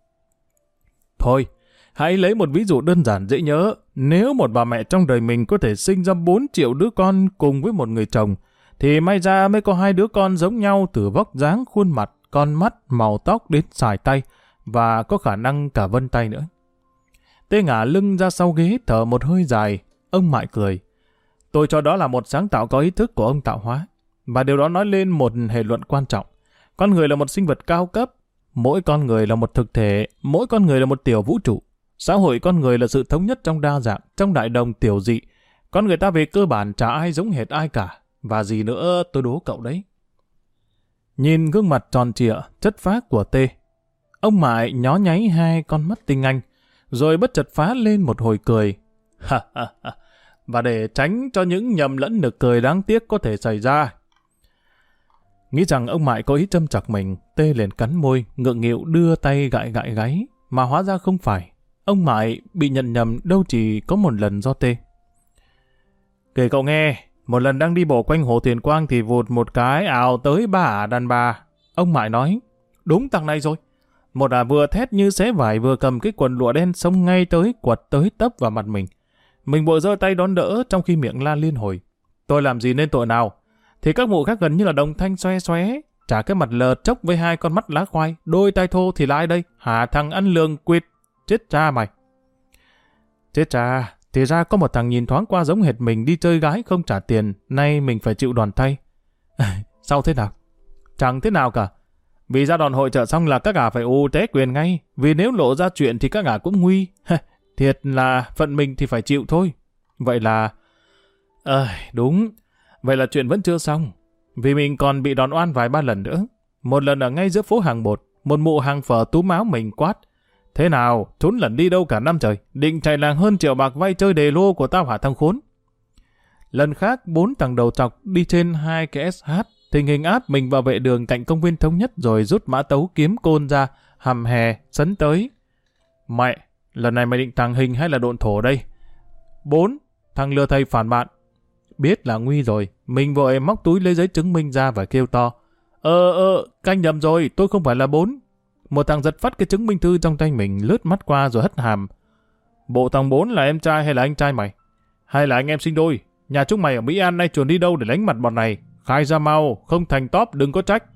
Thôi, hãy lấy một ví dụ đơn giản dễ nhớ. Nếu một bà mẹ trong đời mình có thể sinh ra bốn triệu đứa con cùng với một người chồng, thì may ra mới có hai đứa con giống nhau từ vóc dáng, khuôn mặt, con mắt, màu tóc đến sải tay, và có khả năng cả vân tay nữa. Tê ngả lưng ra sau ghế thở một hơi dài. Ông Mại cười. Tôi cho đó là một sáng tạo có ý thức của ông tạo hóa. Và điều đó nói lên một hệ luận quan trọng. Con người là một sinh vật cao cấp. Mỗi con người là một thực thể. Mỗi con người là một tiểu vũ trụ. Xã hội con người là sự thống nhất trong đa dạng, trong đại đồng tiểu dị. Con người ta về cơ bản chả ai giống hệt ai cả. Và gì nữa tôi đố cậu đấy. Nhìn gương mặt tròn trịa, chất phác của Tê, ông Mại nhó nháy hai con mắt tinh anh, rồi bất chợt phá lên một hồi cười. Ha ha ha. Và để tránh cho những nhầm lẫn nực cười đáng tiếc có thể xảy ra. Nghĩ rằng ông Mại có ý châm chọc mình, Tê liền cắn môi, ngượng nghịu đưa tay gãi gãi gáy, mà hóa ra không phải. Ông Mại bị nhận nhầm đâu chỉ có một lần do Tê. Kể cậu nghe, một lần đang đi bộ quanh hồ Thuyền Quang thì vụt một cái ào tới ba ả đàn bà. Ông Mại nói, đúng thằng này rồi. Một ả vừa thét như xé vải vừa cầm cái quần lụa đen xông ngay tới quật tới tấp vào mặt mình. Mình vội giơ tay đón đỡ trong khi miệng la liên hồi. Tôi làm gì nên tội nào? Thì các mụ khác gần như là đồng thanh xoe xoé, trả cái mặt lờ chốc với hai con mắt lá khoai, đôi tay thô thì là ai đây? Hả thằng ăn lương quỵt, chết cha mày. Chết cha, thì ra có một thằng nhìn thoáng qua giống hệt mình đi chơi gái không trả tiền, nay mình phải chịu đòn thay. Sao thế nào? Chẳng thế nào cả. Vì ra đòn hội chợ xong là các ả phải u té quyền ngay, vì nếu lộ ra chuyện thì các ả cũng nguy. Thiệt là phận mình thì phải chịu thôi. Vậy là... Ờ, à, đúng. Vậy là chuyện vẫn chưa xong. Vì mình còn bị đòn oan vài ba lần nữa. Một lần ở ngay giữa phố hàng bột, một mụ hàng phở túm áo mình quát. Thế nào, trốn lẩn đi đâu cả năm trời, định chạy làng hơn triệu bạc vay chơi đề lô của tao hả thằng khốn. Lần khác, bốn thằng đầu chọc đi trên hai cái ét hát, tình hình áp mình vào vệ đường cạnh công viên Thống Nhất rồi rút mã tấu kiếm côn ra, hầm hè, sấn tới. Mẹ, lần này mày định tàng hình hay là độn thổ đây? Bốn, thằng lừa thầy phản bạn. Biết là nguy rồi, mình vội móc túi lấy giấy chứng minh ra và kêu to. Ờ, ờ, canh nhầm rồi, tôi không phải là bốn. Một thằng giật phát cái chứng minh thư trong tay mình, lướt mắt qua rồi hất hàm. Bộ thằng bốn là em trai hay là anh trai mày? Hay là anh em sinh đôi? Nhà chúng mày ở Mỹ An nay chuồn đi đâu để lánh mặt bọn này? Khai ra mau, không thành tóp đừng có trách.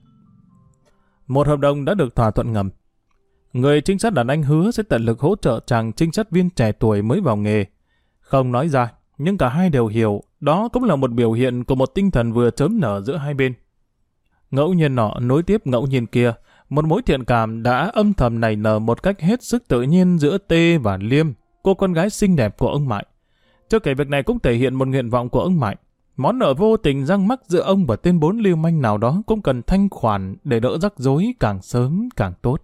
Một hợp đồng đã được thỏa thuận ngầm. Người trinh sát đàn anh hứa sẽ tận lực hỗ trợ chàng trinh sát viên trẻ tuổi mới vào nghề. Không nói ra, nhưng cả hai đều hiểu, đó cũng là một biểu hiện của một tinh thần vừa chớm nở giữa hai bên. Ngẫu nhiên nọ nối tiếp ngẫu nhiên kia, một mối thiện cảm đã âm thầm nảy nở một cách hết sức tự nhiên giữa Tê và Liêm, cô con gái xinh đẹp của ông Mại. Chưa kể việc này cũng thể hiện một nguyện vọng của ông Mại. Món nợ vô tình răng mắc giữa ông và tên bốn lưu manh nào đó cũng cần thanh khoản để đỡ rắc rối càng sớm càng tốt.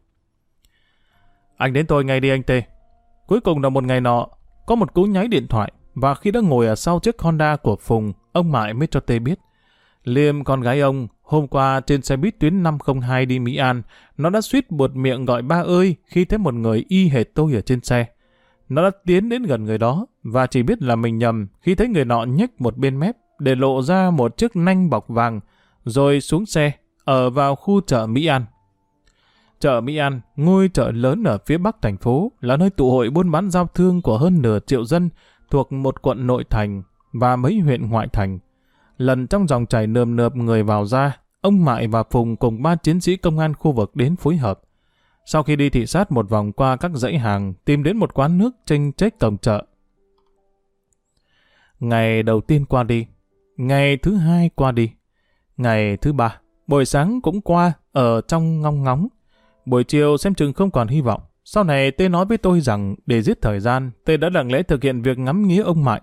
Anh đến tôi ngay đi anh Tê. Cuối cùng là một ngày nọ, có một cú nháy điện thoại, và khi đã ngồi ở sau chiếc Honda của Phùng, ông Mại mới cho Tê biết. Liêm con gái ông, hôm qua trên xe buýt tuyến năm không hai đi Mỹ An, nó đã suýt buột miệng gọi ba ơi khi thấy một người y hệt tôi ở trên xe. Nó đã tiến đến gần người đó, và chỉ biết là mình nhầm khi thấy người nọ nhếch một bên mép để lộ ra một chiếc nanh bọc vàng, rồi xuống xe, ở vào khu chợ Mỹ An. Chợ Mỹ An, ngôi chợ lớn ở phía bắc thành phố, là nơi tụ hội buôn bán giao thương của hơn nửa triệu dân thuộc một quận nội thành và mấy huyện ngoại thành. Lần trong dòng chảy nườm nượp người vào ra, ông Mại và Phùng cùng ba chiến sĩ công an khu vực đến phối hợp. Sau khi đi thị sát một vòng qua các dãy hàng, tìm đến một quán nước chênh chếch cổng chợ. Ngày đầu tiên qua đi, ngày thứ hai qua đi, ngày thứ ba, buổi sáng cũng qua, ở trong ngong ngóng. Buổi chiều xem chừng không còn hy vọng. Sau này Tê nói với tôi rằng để giết thời gian, Tê đã lặng lẽ thực hiện việc ngắm nghía ông Mại.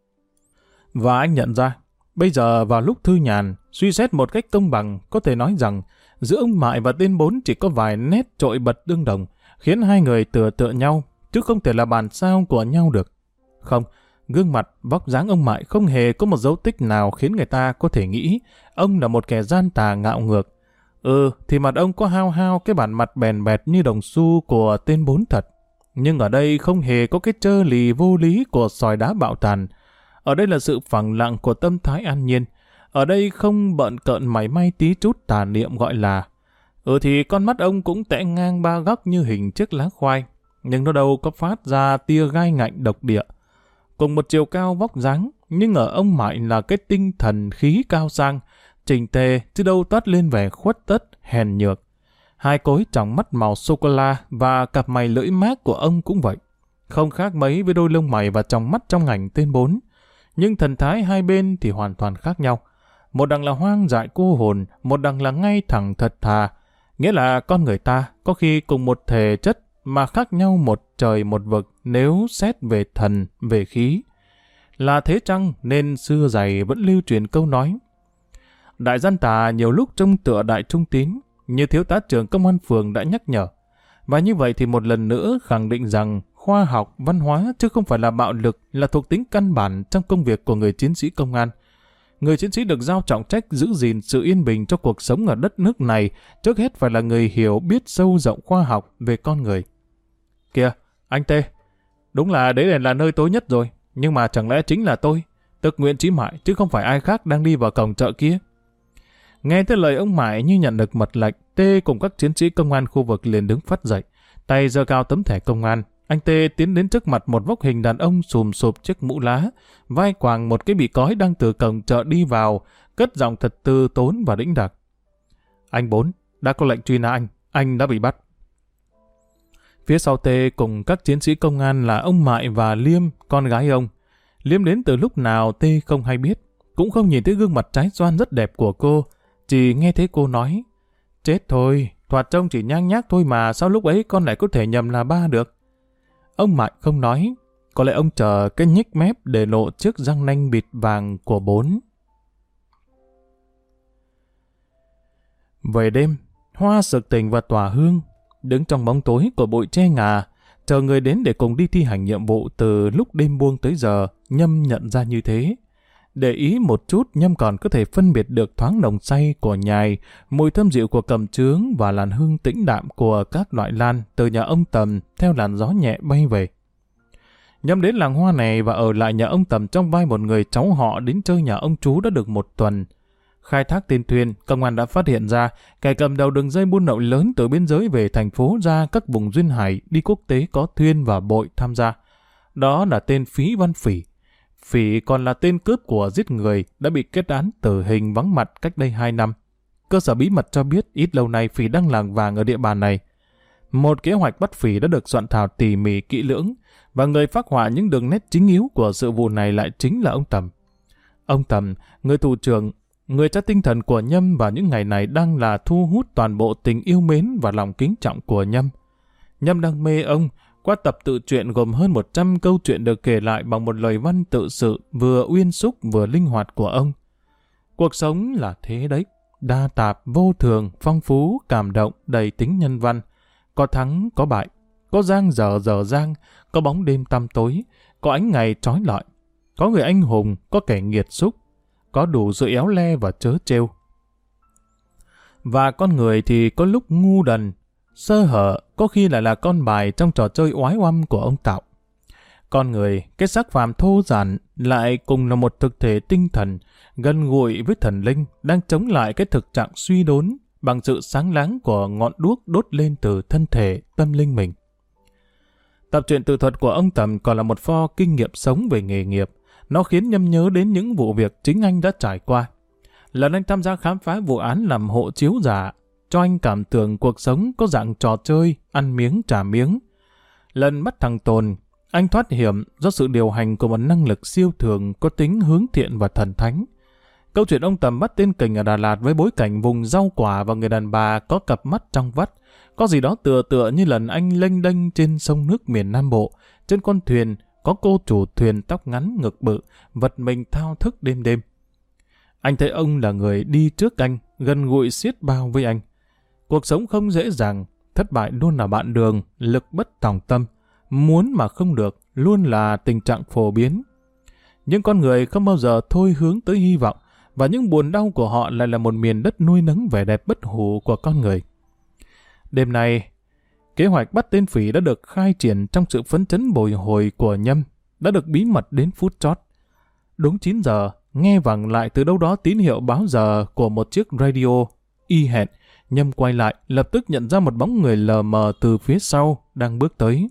Và anh nhận ra, bây giờ vào lúc thư nhàn, suy xét một cách công bằng, có thể nói rằng giữa ông Mại và tên Bốn chỉ có vài nét trội bật tương đồng, khiến hai người tựa tựa nhau, chứ không thể là bản sao của nhau được. Không, gương mặt, vóc dáng ông Mại không hề có một dấu tích nào khiến người ta có thể nghĩ ông là một kẻ gian tà ngạo ngược. Ừ, thì mặt ông có hao hao cái bản mặt bèn bẹt như đồng xu của tên Bốn thật. Nhưng ở đây không hề có cái trơ lì vô lý của sỏi đá bạo tàn. Ở đây là sự phẳng lặng của tâm thái an nhiên. Ở đây không bận cợn mảy may tí chút tà niệm gọi là. Ừ thì con mắt ông cũng tẽ ngang ba góc như hình chiếc lá khoai. Nhưng nó đâu có phát ra tia gai ngạnh độc địa. Cùng một chiều cao vóc dáng, nhưng ở ông Mại là cái tinh thần khí cao sang, chỉnh tề chứ đâu toát lên vẻ khuất tất, hèn nhược. Hai cối tròng mắt màu sô-cô-la và cặp mày lưỡi mát của ông cũng vậy. Không khác mấy với đôi lông mày và tròng mắt trong ảnh tên Bốn. Nhưng thần thái hai bên thì hoàn toàn khác nhau. Một đằng là hoang dại cô hồn, một đằng là ngay thẳng thật thà. Nghĩa là con người ta có khi cùng một thể chất mà khác nhau một trời một vực nếu xét về thần, về khí. Là thế chăng nên xưa dày vẫn lưu truyền câu nói. Đại gian tà nhiều lúc trông tựa đại trung tín, như thiếu tá trưởng công an phường đã nhắc nhở. Và như vậy thì một lần nữa khẳng định rằng khoa học, văn hóa chứ không phải là bạo lực là thuộc tính căn bản trong công việc của người chiến sĩ công an. Người chiến sĩ được giao trọng trách giữ gìn sự yên bình cho cuộc sống ở đất nước này, trước hết phải là người hiểu biết sâu rộng khoa học về con người. Kìa, anh Tê, đúng là đấy là nơi tối nhất rồi, nhưng mà chẳng lẽ chính là tôi, tức Nguyễn Chí Mại, chứ không phải ai khác đang đi vào cổng chợ kia. Nghe tới lời ông Mại như nhận được mật lệnh, Tê cùng các chiến sĩ công an khu vực liền đứng phắt dậy, tay giơ cao tấm thẻ công an. Anh Tê tiến đến trước mặt một vóc hình đàn ông xùm xụp chiếc mũ lá, vai quàng một cái bị cói đang từ cổng chợ đi vào, cất giọng thật tư tốn và đĩnh đạc. Anh Bốn, đã có lệnh truy nã anh, anh đã bị bắt. Phía sau Tê cùng các chiến sĩ công an là ông Mại và Liêm, con gái ông. Liêm đến từ lúc nào Tê không hay biết, cũng không nhìn thấy gương mặt trái xoan rất đẹp của cô, chỉ nghe thấy cô nói, chết thôi, thoạt trông chỉ nhang nhác thôi mà sao lúc ấy con lại có thể nhầm là ba được. Ông Mại không nói, có lẽ ông chờ cái nhếch mép để lộ chiếc răng nanh bịt vàng của Bốn. Về đêm, Hoa sực tỉnh và tỏa hương, đứng trong bóng tối của bụi tre ngà, chờ người đến để cùng đi thi hành nhiệm vụ. Từ lúc đêm buông tới giờ, Nhâm nhận ra như thế. Để ý một chút, Nhâm còn có thể phân biệt được thoáng nồng say của nhài, mùi thơm dịu của cầm chướng và làn hương tĩnh đạm của các loại lan từ nhà ông Tầm theo làn gió nhẹ bay về. Nhâm đến làng Hoa này và ở lại nhà ông Tầm trong vai một người cháu họ đến chơi nhà ông chú đã được một tuần. Khai thác tên thuyền, công an đã phát hiện ra kẻ cầm đầu đường dây buôn lậu lớn từ biên giới về thành phố ra các vùng duyên hải đi quốc tế có thuyền và bội tham gia. Đó là tên Phí Văn Phỉ. Phỉ còn là tên cướp của giết người đã bị kết án tử hình vắng mặt cách đây hai năm. Cơ sở bí mật cho biết ít lâu nay Phỉ đang làng vàng ở địa bàn này. Một kế hoạch bắt Phỉ đã được soạn thảo tỉ mỉ kỹ lưỡng, và người phác họa những đường nét chính yếu của sự vụ này lại chính là ông Tầm. Ông Tầm, người thủ trưởng, người cha tinh thần của Nhâm vào những ngày này đang là thu hút toàn bộ tình yêu mến và lòng kính trọng của Nhâm. Nhâm đang mê ông qua tập tự truyện gồm hơn một trăm câu chuyện được kể lại bằng một lời văn tự sự vừa uyên xúc vừa linh hoạt của ông. Cuộc sống là thế đấy, đa tạp, vô thường, phong phú, cảm động, đầy tính nhân văn. Có thắng, có bại, có giang dở dở giang, có bóng đêm tăm tối, có ánh ngày trói lọi, có người anh hùng, có kẻ nghiệt xúc, có đủ sự éo le và trớ trêu. Và con người thì có lúc ngu đần, sơ hở, có khi lại là con bài trong trò chơi oái oăm của ông Tạo. Con người, cái xác phàm thô giản, lại cùng là một thực thể tinh thần, gần gũi với thần linh, đang chống lại cái thực trạng suy đốn bằng sự sáng láng của ngọn đuốc đốt lên từ thân thể, tâm linh mình. Tập truyện tự thuật của ông Tầm còn là một pho kinh nghiệm sống về nghề nghiệp. Nó khiến Nhâm nhớ đến những vụ việc chính anh đã trải qua. Lần anh tham gia khám phá vụ án làm hộ chiếu giả, cho anh cảm tưởng cuộc sống có dạng trò chơi, ăn miếng trả miếng. Lần bắt thằng Tồn, anh thoát hiểm do sự điều hành của một năng lực siêu thường có tính hướng thiện và thần thánh. Câu chuyện ông Tầm bắt tên Kình ở Đà Lạt với bối cảnh vùng rau quả và người đàn bà có cặp mắt trong vắt, có gì đó tựa tựa như lần anh lênh đênh trên sông nước miền Nam Bộ. Trên con thuyền có cô chủ thuyền tóc ngắn ngực bự, vật mình thao thức đêm đêm. Anh thấy ông là người đi trước anh, gần gũi xiết bao với anh. Cuộc sống không dễ dàng, thất bại luôn là bạn đường, lực bất tòng tâm, muốn mà không được luôn là tình trạng phổ biến. Nhưng con người không bao giờ thôi hướng tới hy vọng, và những buồn đau của họ lại là một miền đất nuôi nấng vẻ đẹp bất hủ của con người. Đêm nay, kế hoạch bắt tên phỉ đã được khai triển trong sự phấn chấn bồi hồi của Nhâm, đã được bí mật đến phút chót. Đúng chín giờ, nghe vẳng lại từ đâu đó tín hiệu báo giờ của một chiếc radio y hệt. Nhâm quay lại, lập tức nhận ra một bóng người lờ mờ từ phía sau đang bước tới.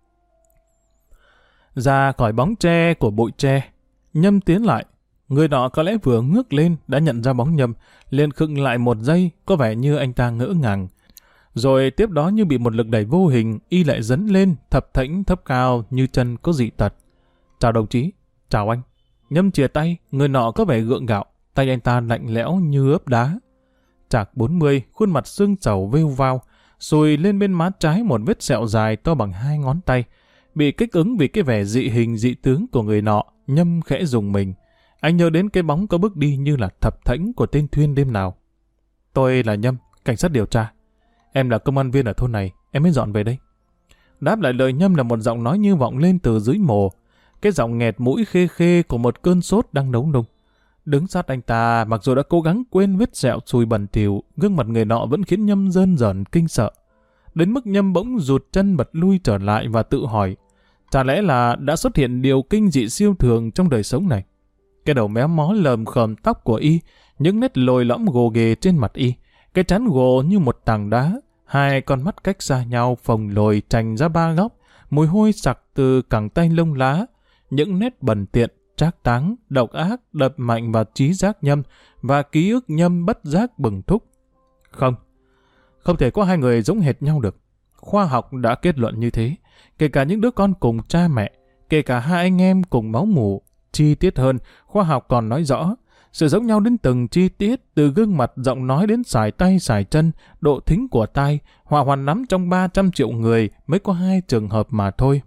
Ra khỏi bóng tre của bụi tre, Nhâm tiến lại. Người nọ có lẽ vừa ngước lên đã nhận ra bóng Nhâm, liền khựng lại một giây, có vẻ như anh ta ngỡ ngàng. Rồi tiếp đó như bị một lực đẩy vô hình, y lại dấn lên, thập thảnh thấp cao như chân có dị tật. Chào đồng chí, chào anh. Nhâm chìa tay, người nọ có vẻ gượng gạo, tay anh ta lạnh lẽo như ướp đá. Chạc bốn mươi, khuôn mặt xương trầu vêu vao, sùi lên bên má trái một vết sẹo dài to bằng hai ngón tay. Bị kích ứng vì cái vẻ dị hình dị tướng của người nọ, Nhâm khẽ rùng mình. Anh nhớ đến cái bóng có bước đi như là thập thảnh của tên Thuyên đêm nào. Tôi là Nhâm, cảnh sát điều tra. Em là công an viên ở thôn này, em mới dọn về đây. Đáp lại lời Nhâm là một giọng nói như vọng lên từ dưới mồ. Cái giọng nghẹt mũi khê khê của một cơn sốt đang nấu nung. Đứng sát anh ta, mặc dù đã cố gắng quên vết sẹo sùi bẩn thỉu, gương mặt người nọ vẫn khiến Nhâm rơn rợn kinh sợ. Đến mức Nhâm bỗng rụt chân bật lui trở lại và tự hỏi, chả lẽ là đã xuất hiện điều kinh dị siêu thường trong đời sống này? Cái đầu méo mó lờm khờm tóc của y, những nét lồi lõm gồ ghề trên mặt y, cái trán gồ như một tảng đá, hai con mắt cách xa nhau phồng lồi trành ra ba góc, mùi hôi sặc từ cẳng tay lông lá, những nét bẩn tiện, trác táng, độc ác đập mạnh vào trí giác Nhâm và ký ức Nhâm bất giác bừng thúc. Không, không thể có hai người giống hệt nhau được. Khoa học đã kết luận như thế, kể cả những đứa con cùng cha mẹ, kể cả hai anh em cùng máu mủ. Chi tiết hơn, khoa học còn nói rõ, sự giống nhau đến từng chi tiết, từ gương mặt, giọng nói đến sải tay, sải chân, độ thính của tai, hòa hoàn lắm trong ba trăm triệu người mới có hai trường hợp mà thôi.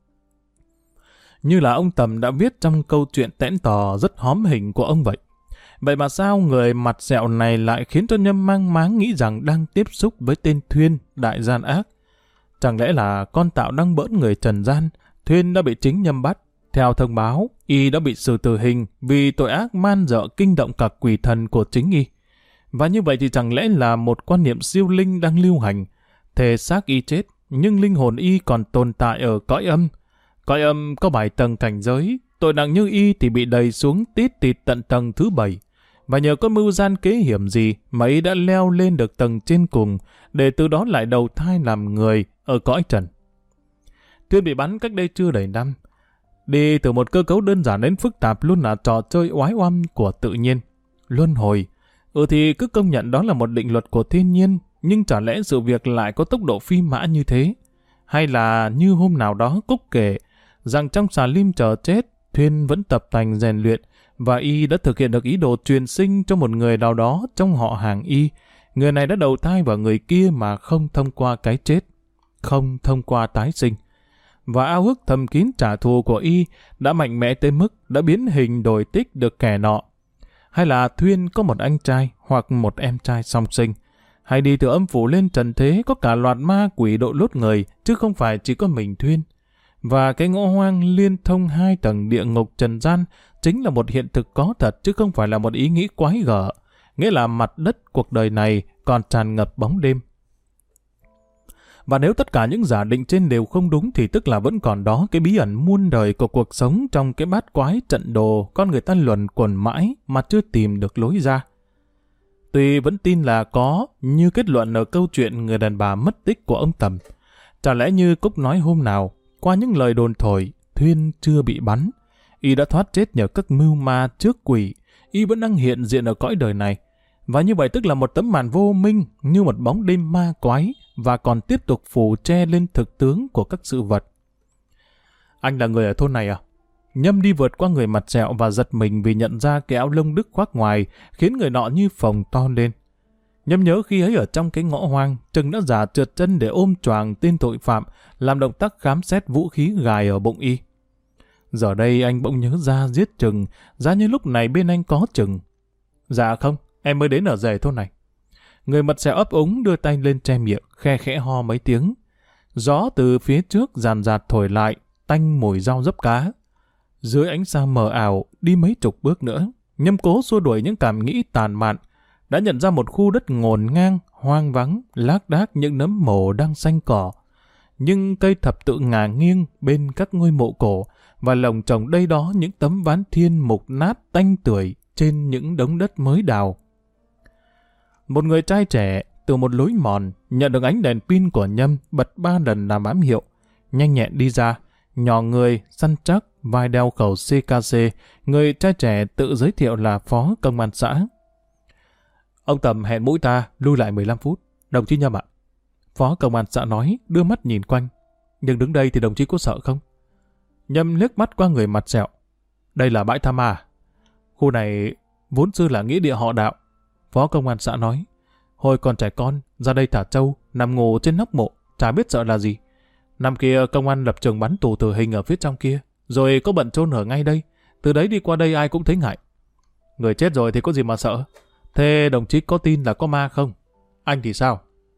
Như là ông Tầm đã viết trong câu chuyện tẽn tò rất hóm hình của ông vậy. Vậy mà sao người mặt sẹo này lại khiến cho Nhâm mang máng nghĩ rằng đang tiếp xúc với tên Thuyên, đại gian ác? Chẳng lẽ là con tạo đang bỡn người trần gian, Thuyên đã bị chính Nhâm bắt. Theo thông báo, y đã bị xử tử hình vì tội ác man dợ kinh động cả quỷ thần của chính y. Và như vậy thì chẳng lẽ là một quan niệm siêu linh đang lưu hành, thể xác y chết, nhưng linh hồn y còn tồn tại ở cõi âm. Cõi âm có bảy tầng cảnh giới, tội nặng như y thì bị đẩy xuống tít tịt tận tầng thứ bảy. Và nhờ có mưu gian kế hiểm gì mà y đã leo lên được tầng trên cùng, để từ đó lại đầu thai làm người ở cõi trần. Thuyên bị bắn cách đây chưa đầy năm. Đi từ một cơ cấu đơn giản đến phức tạp luôn là trò chơi oái oăm của tự nhiên. Luân hồi. Ừ thì cứ công nhận đó là một định luật của thiên nhiên, nhưng chả lẽ sự việc lại có tốc độ phi mã như thế? Hay là như hôm nào đó Cúc kể, rằng trong xà lim chờ chết, Thuyên vẫn tập tành rèn luyện, và y đã thực hiện được ý đồ truyền sinh cho một người nào đó trong họ hàng y. Người này đã đầu thai vào người kia mà không thông qua cái chết, không thông qua tái sinh. Và ao ước thầm kín trả thù của y đã mạnh mẽ tới mức đã biến hình đổi tích được kẻ nọ. Hay là Thuyên có một anh trai hoặc một em trai song sinh, hay đi từ âm phủ lên trần thế có cả loạt ma quỷ đội lốt người, chứ không phải chỉ có mình Thuyên. Và cái ngõ hoang liên thông hai tầng địa ngục trần gian chính là một hiện thực có thật, chứ không phải là một ý nghĩ quái gở, nghĩa là mặt đất cuộc đời này còn tràn ngập bóng đêm. Và nếu tất cả những giả định trên đều không đúng thì tức là vẫn còn đó cái bí ẩn muôn đời của cuộc sống trong cái bát quái trận đồ con người ta luẩn quẩn mãi mà chưa tìm được lối ra. Tuy vẫn tin là có, như kết luận ở câu chuyện người đàn bà mất tích của ông Tầm. Chả lẽ như Cúc nói hôm nào, qua những lời đồn thổi, Thuyên chưa bị bắn. Y đã thoát chết nhờ các mưu ma trước quỷ, y vẫn đang hiện diện ở cõi đời này. Và như vậy tức là một tấm màn vô minh như một bóng đêm ma quái và còn tiếp tục phủ che lên thực tướng của các sự vật. Anh là người ở thôn này à? Nhâm đi vượt qua người mặt sẹo và giật mình vì nhận ra cái áo lông đức khoác ngoài khiến người nọ như phồng to lên. Nhâm nhớ khi ấy ở trong cái ngõ hoang, Trừng đã giả trượt chân để ôm choàng tên tội phạm, làm động tác khám xét vũ khí gài ở bụng y. Giờ đây anh bỗng nhớ ra giết Trừng, giá như lúc này bên anh có Trừng. Dạ không, em mới đến ở rể thôn này. Người mặt sẹo ấp úng đưa tay lên che miệng, khe khẽ ho mấy tiếng. Gió từ phía trước ràn rạt thổi lại, tanh mùi rau dấp cá. Dưới ánh sao mờ ảo, đi mấy chục bước nữa, Nhâm cố xua đuổi những cảm nghĩ tàn mạn, đã nhận ra một khu đất ngổn ngang, hoang vắng, lác đác những nấm mồ đang xanh cỏ. Nhưng cây thập tự ngả nghiêng bên các ngôi mộ cổ và lồng trồng đây đó những tấm ván thiên mục nát tanh tưởi trên những đống đất mới đào. Một người trai trẻ từ một lối mòn nhận được ánh đèn pin của Nhâm bật ba lần làm ám hiệu, nhanh nhẹn đi ra, nhỏ người, săn chắc, vai đeo khẩu xê ca xê, người trai trẻ tự giới thiệu là phó công an xã. Ông Tầm hẹn mũi ta lui lại mười lăm phút. Đồng chí Nhâm ạ. Phó công an xã nói, đưa mắt nhìn quanh. Nhưng đứng đây thì đồng chí có sợ không? Nhâm liếc mắt qua người mặt sẹo. Đây là bãi tha ma. Khu này vốn xưa là nghĩa địa họ Đạo. Phó công an xã nói. Hồi còn trẻ con, ra đây thả trâu, nằm ngủ trên nóc mộ, chả biết sợ là gì. Năm kia công an lập trường bắn tù tử hình ở phía trong kia, rồi có bận chôn ở ngay đây. Từ đấy đi qua đây ai cũng thấy ngại. Người chết rồi thì có gì mà sợ. Thế đồng chí có tin là có ma không? Anh thì sao?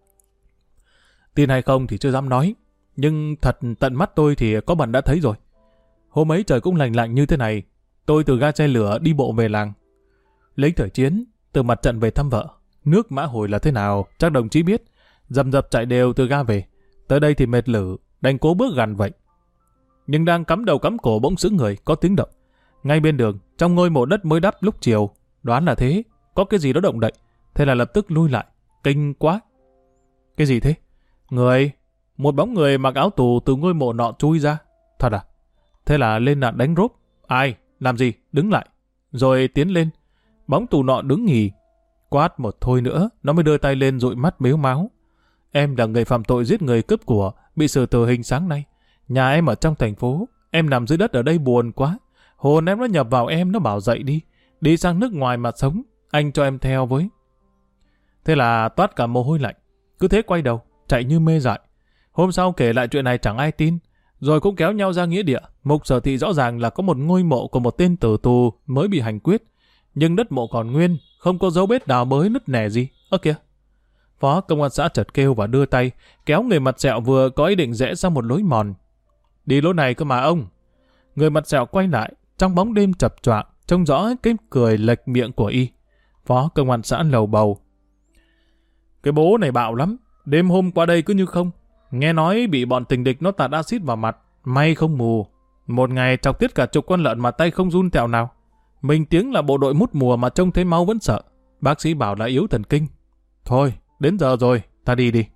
Tin hay không thì chưa dám nói. Nhưng thật tận mắt tôi thì có bận đã thấy rồi. Hôm ấy trời cũng lạnh lạnh như thế này. Tôi từ ga xe lửa đi bộ về làng. Lính thời chiến, từ mặt trận về thăm vợ. Nước Mã Hồi là thế nào, chắc đồng chí biết. Dầm dập chạy đều từ ga về. Tới đây thì mệt lử, đành cố bước gần vậy. Nhưng đang cắm đầu cắm cổ bỗng sững người, có tiếng động. Ngay bên đường, trong ngôi mộ đất mới đắp lúc chiều. Đoán là thế, có cái gì đó động đậy. Thế là lập tức lui lại. Kinh quá. Cái gì thế? Người, một bóng người mặc áo tù từ ngôi mộ nọ chui ra. Thật à? Thế là lên nạn đánh rốp. Ai? Làm gì? Đứng lại. Rồi tiến lên. Bóng tù nọ đứng nghỉ. Quát một thôi nữa, nó mới đưa tay lên dụi mắt mếu máo. Em là người phạm tội giết người cướp của, bị xử tử hình sáng nay. Nhà em ở trong thành phố, em nằm dưới đất ở đây buồn quá. Hồn em nó nhập vào em, nó bảo dậy đi. Đi sang nước ngoài mà sống, anh cho em theo với. Thế là toát cả mồ hôi lạnh. Cứ thế quay đầu, chạy như mê dại. Hôm sau kể lại chuyện này chẳng ai tin. Rồi cũng kéo nhau ra nghĩa địa. Mục Sở Thị rõ ràng là có một ngôi mộ của một tên tử tù mới bị hành quyết. Nhưng đất mộ còn nguyên, không có dấu vết đào bới nứt nẻ gì. Ơ kìa. Phó công an xã chợt kêu và đưa tay, kéo người mặt sẹo vừa có ý định rẽ sang một lối mòn. Đi lối này cơ mà ông. Người mặt sẹo quay lại, trong bóng đêm chập choạng, trông rõ cái cười lệch miệng của y. Phó công an xã lầu bầu. Cái bố này bạo lắm, đêm hôm qua đây cứ như không. Nghe nói bị bọn tình địch nó tạt axit vào mặt, may không mù. Một ngày chọc tiết cả chục con lợn mà tay không run tẹo nào. Mình tiếng là bộ đội mút mùa mà trông thấy máu vẫn sợ. Bác sĩ bảo là yếu thần kinh. Thôi, đến giờ rồi, ta đi đi.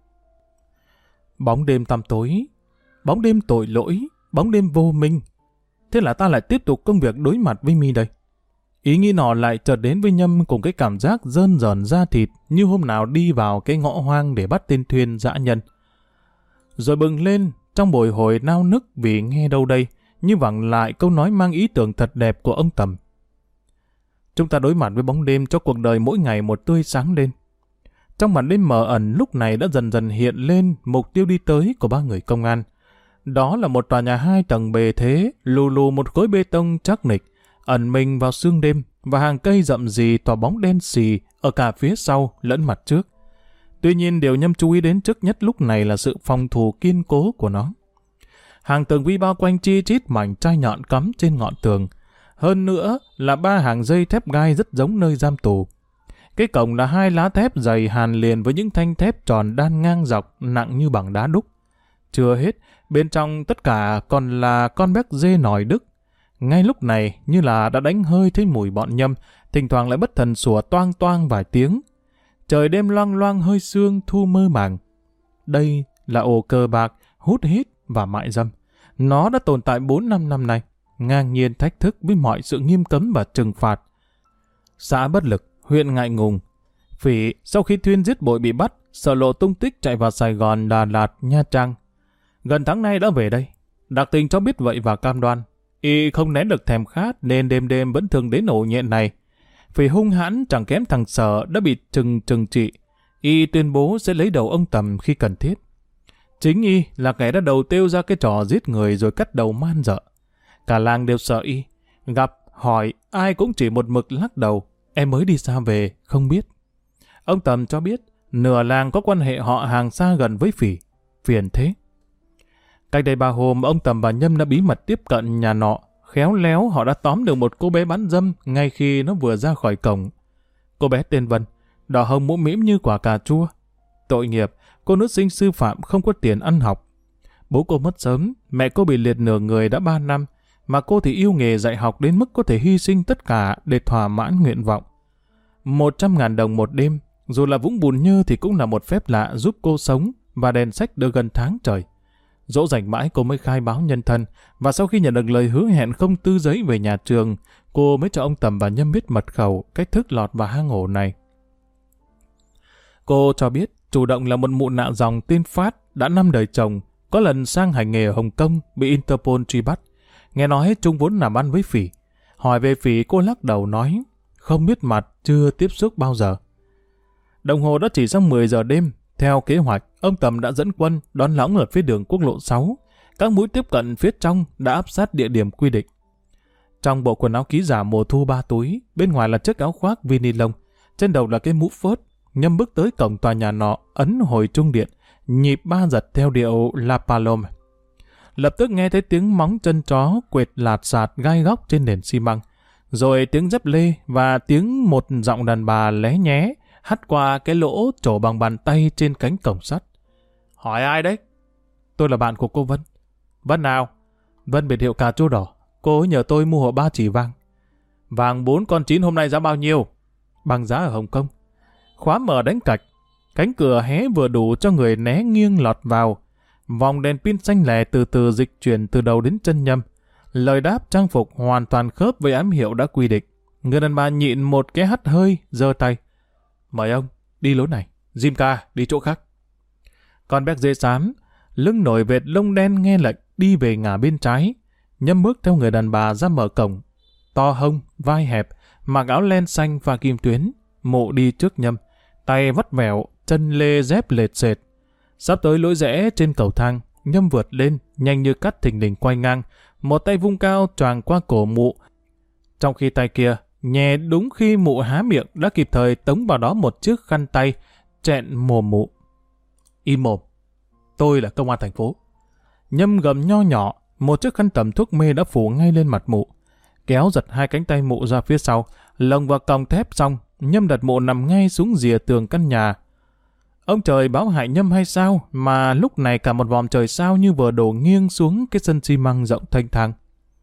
Bóng đêm tăm tối, bóng đêm tội lỗi, bóng đêm vô minh. Thế là ta lại tiếp tục công việc đối mặt với mi đây. Ý nghĩ nọ lại chợt đến với Nhâm cùng cái cảm giác rơn rợn da thịt như hôm nào đi vào cái ngõ hoang để bắt tên thuyền dã nhân. Rồi bừng lên trong bồi hồi nao nức vì nghe đâu đây như vẳng lại câu nói mang ý tưởng thật đẹp của ông Tầm. Chúng ta đối mặt với bóng đêm cho cuộc đời mỗi ngày một tươi sáng lên. Trong màn đêm mờ ẩn lúc này đã dần dần hiện lên mục tiêu đi tới của ba người công an. Đó là một tòa nhà hai tầng bề thế, lù lù một khối bê tông chắc nịch, ẩn mình vào sương đêm và hàng cây rậm rì tỏa bóng đen xì ở cả phía sau lẫn mặt trước. Tuy nhiên điều Nhâm chú ý đến trước nhất lúc này là sự phòng thủ kiên cố của nó. Hàng tường vi bao quanh chi chít mảnh chai nhọn cắm trên ngọn tường. Hơn nữa là ba hàng dây thép gai rất giống nơi giam tù. Cái cổng là hai lá thép dày hàn liền với những thanh thép tròn đan ngang dọc nặng như bằng đá đúc. Chưa hết, bên trong tất cả còn là con béc dê nòi Đức. Ngay lúc này như là đã đánh hơi thấy mùi bọn Nhâm, thỉnh thoảng lại bất thần sủa toang toang vài tiếng. Trời đêm loang loang hơi sương thu mơ màng. Đây là ổ cờ bạc, hút hít và mại dâm. Nó đã tồn tại bốn năm năm nay, ngang nhiên thách thức với mọi sự nghiêm cấm và trừng phạt. Xã bất lực, huyện ngại ngùng. Phỉ sau khi Thuyên giết Bội bị bắt, sợ lộ tung tích chạy vào Sài Gòn, Đà Lạt, Nha Trang. Gần tháng nay đã về đây. Đặc tình cho biết vậy và cam đoan. Y không nén được thèm khát nên đêm đêm vẫn thường đến ổ nhện này. Phỉ hung hãn chẳng kém thằng Sở đã bị trừng trừng trị. Y tuyên bố sẽ lấy đầu ông Tầm khi cần thiết. Chính Y là kẻ đã đầu tiêu ra cái trò giết người rồi cắt đầu man dợ. Cả làng đều sợ Y. Gặp, hỏi, ai cũng chỉ một mực lắc đầu. Em mới đi xa về, không biết. Ông Tầm cho biết, nửa làng có quan hệ họ hàng xa gần với Phỉ. Phiền thế. Cách đây ba hôm, ông Tầm và Nhâm đã bí mật tiếp cận nhà nọ. Khéo léo họ đã tóm được một cô bé bán dâm ngay khi nó vừa ra khỏi cổng. Cô bé tên Vân, đỏ hồng mũm mĩm như quả cà chua. Tội nghiệp, cô nữ sinh sư phạm không có tiền ăn học. Bố cô mất sớm, mẹ cô bị liệt nửa người đã ba năm, mà cô thì yêu nghề dạy học đến mức có thể hy sinh tất cả để thỏa mãn nguyện vọng. Một trăm ngàn đồng một đêm, dù là vũng bùn nhơ thì cũng là một phép lạ giúp cô sống, và đèn sách được gần tháng trời. Dỗ dành mãi cô mới khai báo nhân thân, và sau khi nhận được lời hứa hẹn không tư giấy về nhà trường, cô mới cho ông Tầm và Nhâm biết mật khẩu, cách thức lọt vào hang ổ này. Cô cho biết chủ động là một mụ nạ dòng tên Phát, đã năm đời chồng, có lần sang hành nghề ở Hồng Kông, bị Interpol truy bắt. Nghe nói Trung vốn làm ăn với Phỉ. Hỏi về Phỉ, cô lắc đầu nói, không biết mặt, chưa tiếp xúc bao giờ. Đồng hồ đã chỉ sang mười giờ đêm. Theo kế hoạch, ông Tầm đã dẫn quân đón lõng ở phía đường quốc lộ sáu. Các mũi tiếp cận phía trong đã áp sát địa điểm quy định. Trong bộ quần áo ký giả mùa thu ba túi, bên ngoài là chiếc áo khoác vi ni lông, trên đầu là cái mũ phớt. Nhâm bước tới cổng tòa nhà nọ, ấn hồi trung điện, nhịp ba giật theo điệu La Paloma. Lập tức nghe thấy tiếng móng chân chó quệt lạt sạt gai góc trên nền xi măng, rồi tiếng dép lê và tiếng một giọng đàn bà lé nhé hắt qua cái lỗ trổ bằng bàn tay trên cánh cổng sắt. Hỏi ai đấy? Tôi là bạn của cô Vân. Vân nào? Vân biệt hiệu cà chua đỏ. Cô ấy nhờ tôi mua hộ ba chỉ vàng. Vàng bốn con chín hôm nay giá bao nhiêu? Bằng giá ở Hồng Kông. Khóa mở đánh cạch. Cánh cửa hé vừa đủ cho người né nghiêng lọt vào. Vòng đèn pin xanh lè từ từ dịch chuyển từ đầu đến chân Nhâm. Lời đáp trang phục hoàn toàn khớp với ám hiệu đã quy định. Người đàn bà nhịn một cái hắt hơi, giơ tay. Mời ông, đi lối này. Jim ca, đi chỗ khác. Con béc dê xám, lưng nổi vệt lông đen nghe lệnh, đi về ngả bên trái. Nhâm bước theo người đàn bà ra mở cổng. To hông, vai hẹp, mặc áo len xanh và kim tuyến. Mụ đi trước Nhâm, tay vắt vẻo, chân lê dép lệt sệt. Sắp tới lối rẽ trên cầu thang, Nhâm vượt lên, nhanh như cắt thình lình quay ngang. Một tay vung cao choàng qua cổ mụ. Trong khi tay kia, nhè đúng khi mụ há miệng đã kịp thời tống vào đó một chiếc khăn tay, chẹn mồm mụ. Im mồm. Tôi là công an thành phố. Nhâm gầm nho nhỏ, một chiếc khăn tẩm thuốc mê đã phủ ngay lên mặt mụ. Kéo giật hai cánh tay mụ ra phía sau, lồng vào còng thép xong, Nhâm đặt mụ nằm ngay xuống rìa tường căn nhà. Ông trời báo hại Nhâm hay sao mà lúc này cả một vòm trời sao như vừa đổ nghiêng xuống cái sân xi măng rộng thanh thang.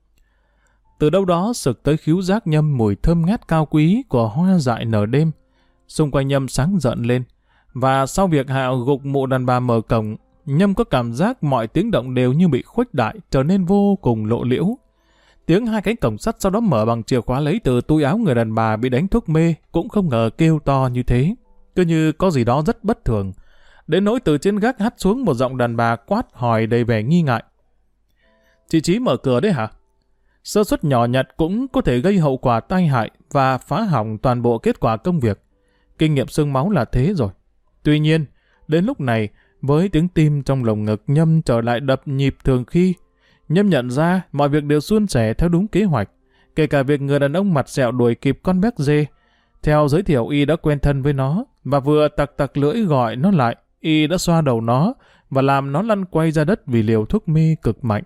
Từ đâu đó sực tới khứu giác Nhâm mùi thơm ngát cao quý của hoa dại nở đêm. Xung quanh Nhâm sáng rợn lên. Và sau việc Hạo gục mụ đàn bà mở cổng, Nhâm có cảm giác mọi tiếng động đều như bị khuếch đại, trở nên vô cùng lộ liễu. Tiếng hai cánh cổng sắt sau đó mở bằng chìa khóa lấy từ túi áo người đàn bà bị đánh thuốc mê cũng không ngờ kêu to như thế. Cứ như có gì đó rất bất thường. Đến nỗi từ trên gác hắt xuống một giọng đàn bà quát hỏi đầy vẻ nghi ngại. Chị Trí mở cửa đấy hả? Sơ suất nhỏ nhặt cũng có thể gây hậu quả tai hại và phá hỏng toàn bộ kết quả công việc. Kinh nghiệm xương máu là thế rồi. Tuy nhiên, đến lúc này, với tiếng tim trong lồng ngực Nhâm trở lại đập nhịp thường khi, Nhâm nhận ra mọi việc đều suôn sẻ theo đúng kế hoạch, kể cả việc người đàn ông mặt sẹo đuổi kịp con béc dê. Theo giới thiệu, y đã quen thân với nó, và vừa tặc tặc lưỡi gọi nó lại, y đã xoa đầu nó và làm nó lăn quay ra đất vì liều thuốc mê cực mạnh.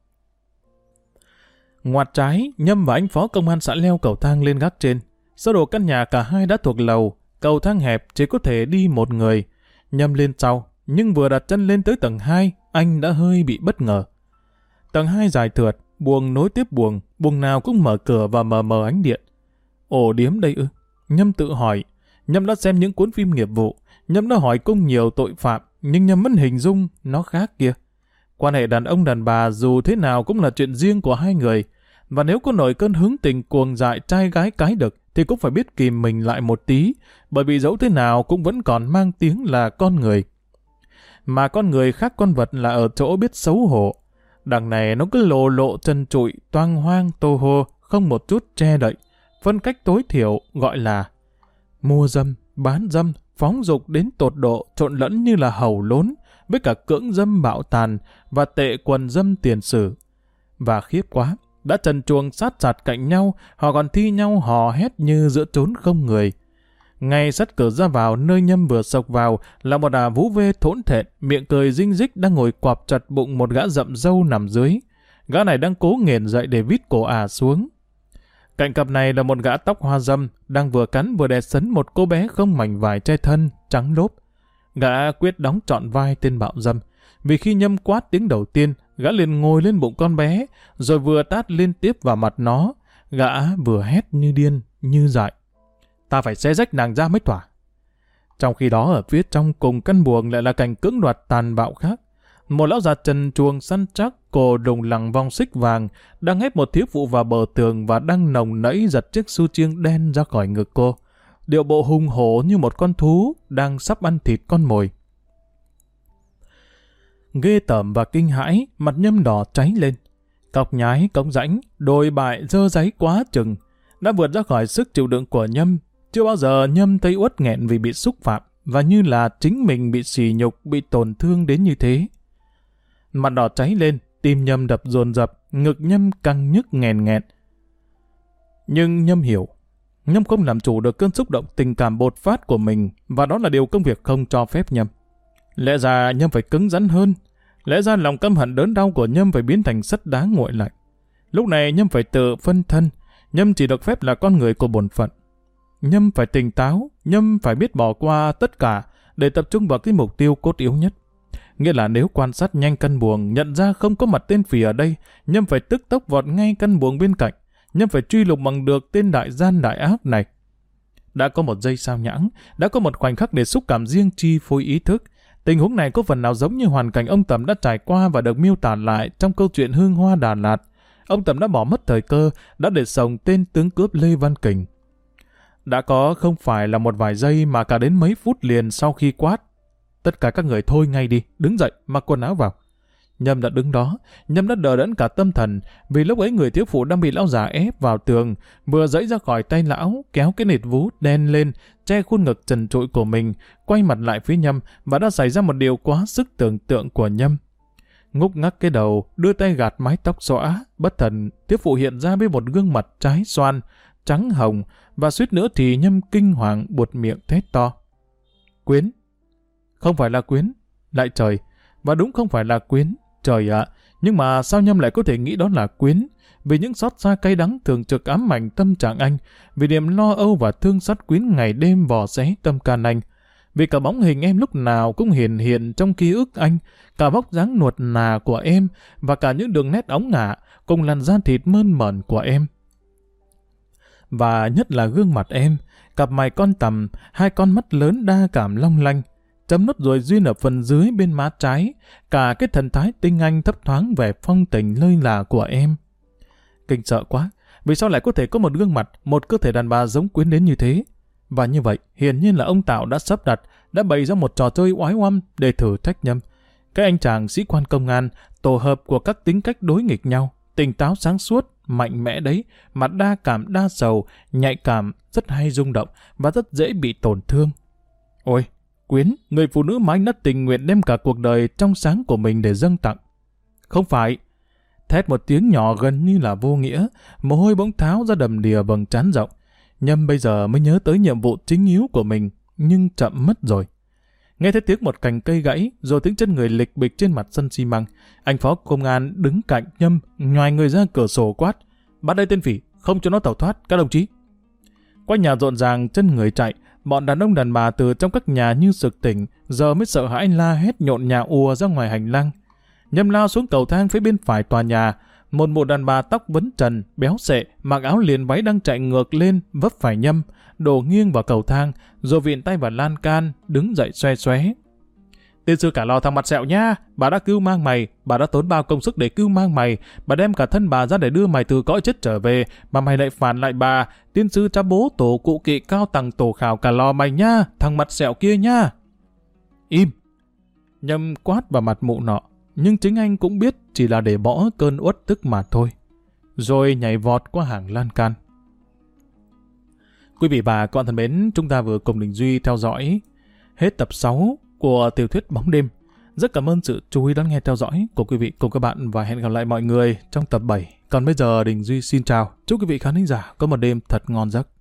Ngoặt trái, Nhâm và anh phó công an xã leo cầu thang lên gác trên. Sơ đồ căn nhà cả hai đã thuộc lầu, cầu thang hẹp chỉ có thể đi một người. Nhâm lên sau, nhưng vừa đặt chân lên tới tầng hai, anh đã hơi bị bất ngờ. Tầng hai dài thượt, buồng nối tiếp buồng, buồng nào cũng mở cửa và mờ mờ ánh điện. Ổ điếm đây ư? Nhâm tự hỏi. Nhâm đã xem những cuốn phim nghiệp vụ, Nhâm đã hỏi cung nhiều tội phạm, nhưng Nhâm vẫn hình dung nó khác kia. Quan hệ đàn ông đàn bà dù thế nào cũng là chuyện riêng của hai người, và nếu có nổi cơn hứng tình cuồng dại trai gái cái đực thì cũng phải biết kìm mình lại một tí, bởi vì dẫu thế nào cũng vẫn còn mang tiếng là con người. Mà con người khác con vật là ở chỗ biết xấu hổ. Đằng này nó cứ lộ lộ trần trụi, toang hoang, tô hô, không một chút che đậy. Phân cách tối thiểu gọi là mua dâm, bán dâm, phóng dục đến tột độ, trộn lẫn như là hầu lốn, với cả cưỡng dâm bạo tàn và tệ quần dâm tiền sử. Và khiếp quá, đã trần truồng sát sạt cạnh nhau, họ còn thi nhau hò hét như giữa chốn không người. Ngay sát cửa ra vào nơi Nhâm vừa sộc vào là một ả vú vê thỗn thẹn, miệng cười rinh rích đang ngồi quặp chặt bụng một gã rậm râu nằm dưới. Gã này đang cố nghển dậy để vít cổ ả xuống. Cạnh cặp này là một gã tóc hoa dâm, đang vừa cắn vừa đè sấn một cô bé không mảnh vải che thân, trắng lốp. Gã quyết đóng trọn vai tên bạo dâm, vì khi Nhâm quát tiếng đầu tiên, gã liền ngồi lên bụng con bé, rồi vừa tát liên tiếp vào mặt nó. Gã vừa hét như điên, như dại. Ta phải xé rách nàng ra mới thỏa. Trong khi đó ở phía trong cùng căn buồng lại là cảnh cưỡng đoạt tàn bạo khác. Một lão già trần truồng săn chắc, cổ đùng lằng vòng xích vàng, đang ép một thiếu phụ vào bờ tường và đang nồng nẫy giật chiếc su chiêng đen ra khỏi ngực cô. Điệu bộ hung hổ như một con thú đang sắp ăn thịt con mồi. Ghê tởm và kinh hãi, mặt Nhâm đỏ cháy lên. Cọc nhái, cống rãnh, đồi bại dơ dáy quá chừng, đã vượt ra khỏi sức chịu đựng của Nhâm. Chưa bao giờ Nhâm thấy uất nghẹn vì bị xúc phạm, và như là chính mình bị sỉ nhục, bị tổn thương đến như thế. Mặt đỏ cháy lên, tim Nhâm đập dồn dập, ngực Nhâm căng nhức nghèn nghẹn. Nhưng Nhâm hiểu, Nhâm không làm chủ được cơn xúc động tình cảm bột phát của mình, và đó là điều công việc không cho phép Nhâm. Lẽ ra Nhâm phải cứng rắn hơn, lẽ ra lòng căm hận đớn đau của Nhâm phải biến thành sắt đá nguội lạnh. Lúc này Nhâm phải tự phân thân, Nhâm chỉ được phép là con người của bổn phận. Nhâm phải tỉnh táo, Nhâm phải biết bỏ qua tất cả để tập trung vào cái mục tiêu cốt yếu nhất. Nghĩa là nếu quan sát nhanh căn buồng, nhận ra không có mặt tên phì ở đây, Nhâm phải tức tốc vọt ngay căn buồng bên cạnh. Nhâm phải truy lùng bằng được tên đại gian đại ác này. Đã có một giây sao nhãng, đã có một khoảnh khắc để xúc cảm riêng chi phối ý thức. Tình huống này có phần nào giống như hoàn cảnh ông Tầm đã trải qua và được miêu tả lại trong câu chuyện Hương Hoa Đà Lạt. Ông Tầm đã bỏ mất thời cơ, đã để sồng tên tướng cướp Lê Văn Kình. Đã có không phải là một vài giây mà cả đến mấy phút liền sau khi quát. Tất cả các người thôi ngay đi, đứng dậy, mặc quần áo vào. Nhâm đã đứng đó, Nhâm đã đờ đẫn cả tâm thần, vì lúc ấy người thiếu phụ đang bị lão già ép vào tường, vừa giãy ra khỏi tay lão, kéo cái nịt vú đen lên, che khuôn ngực trần trụi của mình, quay mặt lại phía Nhâm, và đã xảy ra một điều quá sức tưởng tượng của Nhâm. Ngúc ngắc cái đầu, đưa tay gạt mái tóc xõa, bất thần, thiếu phụ hiện ra với một gương mặt trái xoan, trắng hồng, và suýt nữa thì Nhâm kinh hoàng buột miệng thét to. Quyến! Không phải là Quyến, lại trời, và đúng không phải là Quyến, trời ạ, nhưng mà sao Nhâm lại có thể nghĩ đó là Quyến? Vì những xót xa cay đắng thường trực ám ảnh tâm trạng anh, vì niềm lo âu và thương xót Quyến ngày đêm vò xé tâm can anh, vì cả bóng hình em lúc nào cũng hiện hiện trong ký ức anh, cả vóc dáng nuột nà của em, và cả những đường nét óng ngả, cùng làn da thịt mơn mởn của em. Và nhất là gương mặt em, cặp mày con tằm, hai con mắt lớn đa cảm long lanh, chấm nốt ruồi duyên ở phần dưới bên má trái, cả cái thần thái tinh anh thấp thoáng vẻ phong tình lơi là của em. Kinh sợ quá, vì sao lại có thể có một gương mặt, một cơ thể đàn bà giống Quyến đến như thế? Và như vậy, hiển nhiên là ông Tạo đã sắp đặt, đã bày ra một trò chơi oái oăm để thử thách Nhâm. Cái anh chàng sĩ quan công an, tổ hợp của các tính cách đối nghịch nhau, tỉnh táo sáng suốt, mạnh mẽ đấy, mà đa cảm đa sầu, nhạy cảm, rất hay rung động và rất dễ bị tổn thương. Ôi, Quyến, người phụ nữ mà anh đã tình nguyện đem cả cuộc đời trong sáng của mình để dâng tặng. Không phải. Thét một tiếng nhỏ gần như là vô nghĩa, mồ hôi bỗng tháo ra đầm đìa vầng trán rộng. Nhâm bây giờ mới nhớ tới nhiệm vụ chính yếu của mình, nhưng chậm mất rồi. Nghe thấy tiếng một cành cây gãy, rồi tiếng chân người lịch bịch trên mặt sân xi măng, anh phó công an đứng cạnh Nhâm, nhoài người ra cửa sổ quát: bắt đây tên phỉ, không cho nó tẩu thoát, các đồng chí. Qua nhà rộn ràng chân người chạy, bọn đàn ông đàn bà từ trong các nhà như sực tỉnh, giờ mới sợ hãi la hét nhộn nhạo ùa ra ngoài hành lang. Nhâm lao xuống cầu thang phía bên phải tòa nhà, một bộ đàn bà tóc vấn trần, béo xệ, mặc áo liền váy đang chạy ngược lên, vấp phải Nhâm, đổ nghiêng vào cầu thang, rồi viện tay vào lan can, đứng dậy xoe xoé. Tiên sư cả lò thằng mặt sẹo nha, bà đã cứu mang mày, bà đã tốn bao công sức để cứu mang mày, bà đem cả thân bà ra để đưa mày từ cõi chết trở về, mà mày lại phản lại bà. Tiên sư cha bố tổ cụ kỵ cao tầng tổ khảo cả lò mày nha, thằng mặt sẹo kia nha. Im! Nhâm quát vào mặt mụ nọ, nhưng chính anh cũng biết chỉ là để bỏ cơn uất tức mà thôi. Rồi nhảy vọt qua hàng lan can. Quý vị và các bạn thân mến, chúng ta vừa cùng Đình Duy theo dõi hết tập sáu của tiểu thuyết Bóng Đêm. Rất cảm ơn sự chú ý đón nghe theo dõi của quý vị cùng các bạn và hẹn gặp lại mọi người trong tập bảy. Còn bây giờ Đình Duy xin chào. Chúc quý vị khán thính giả có một đêm thật ngon giấc.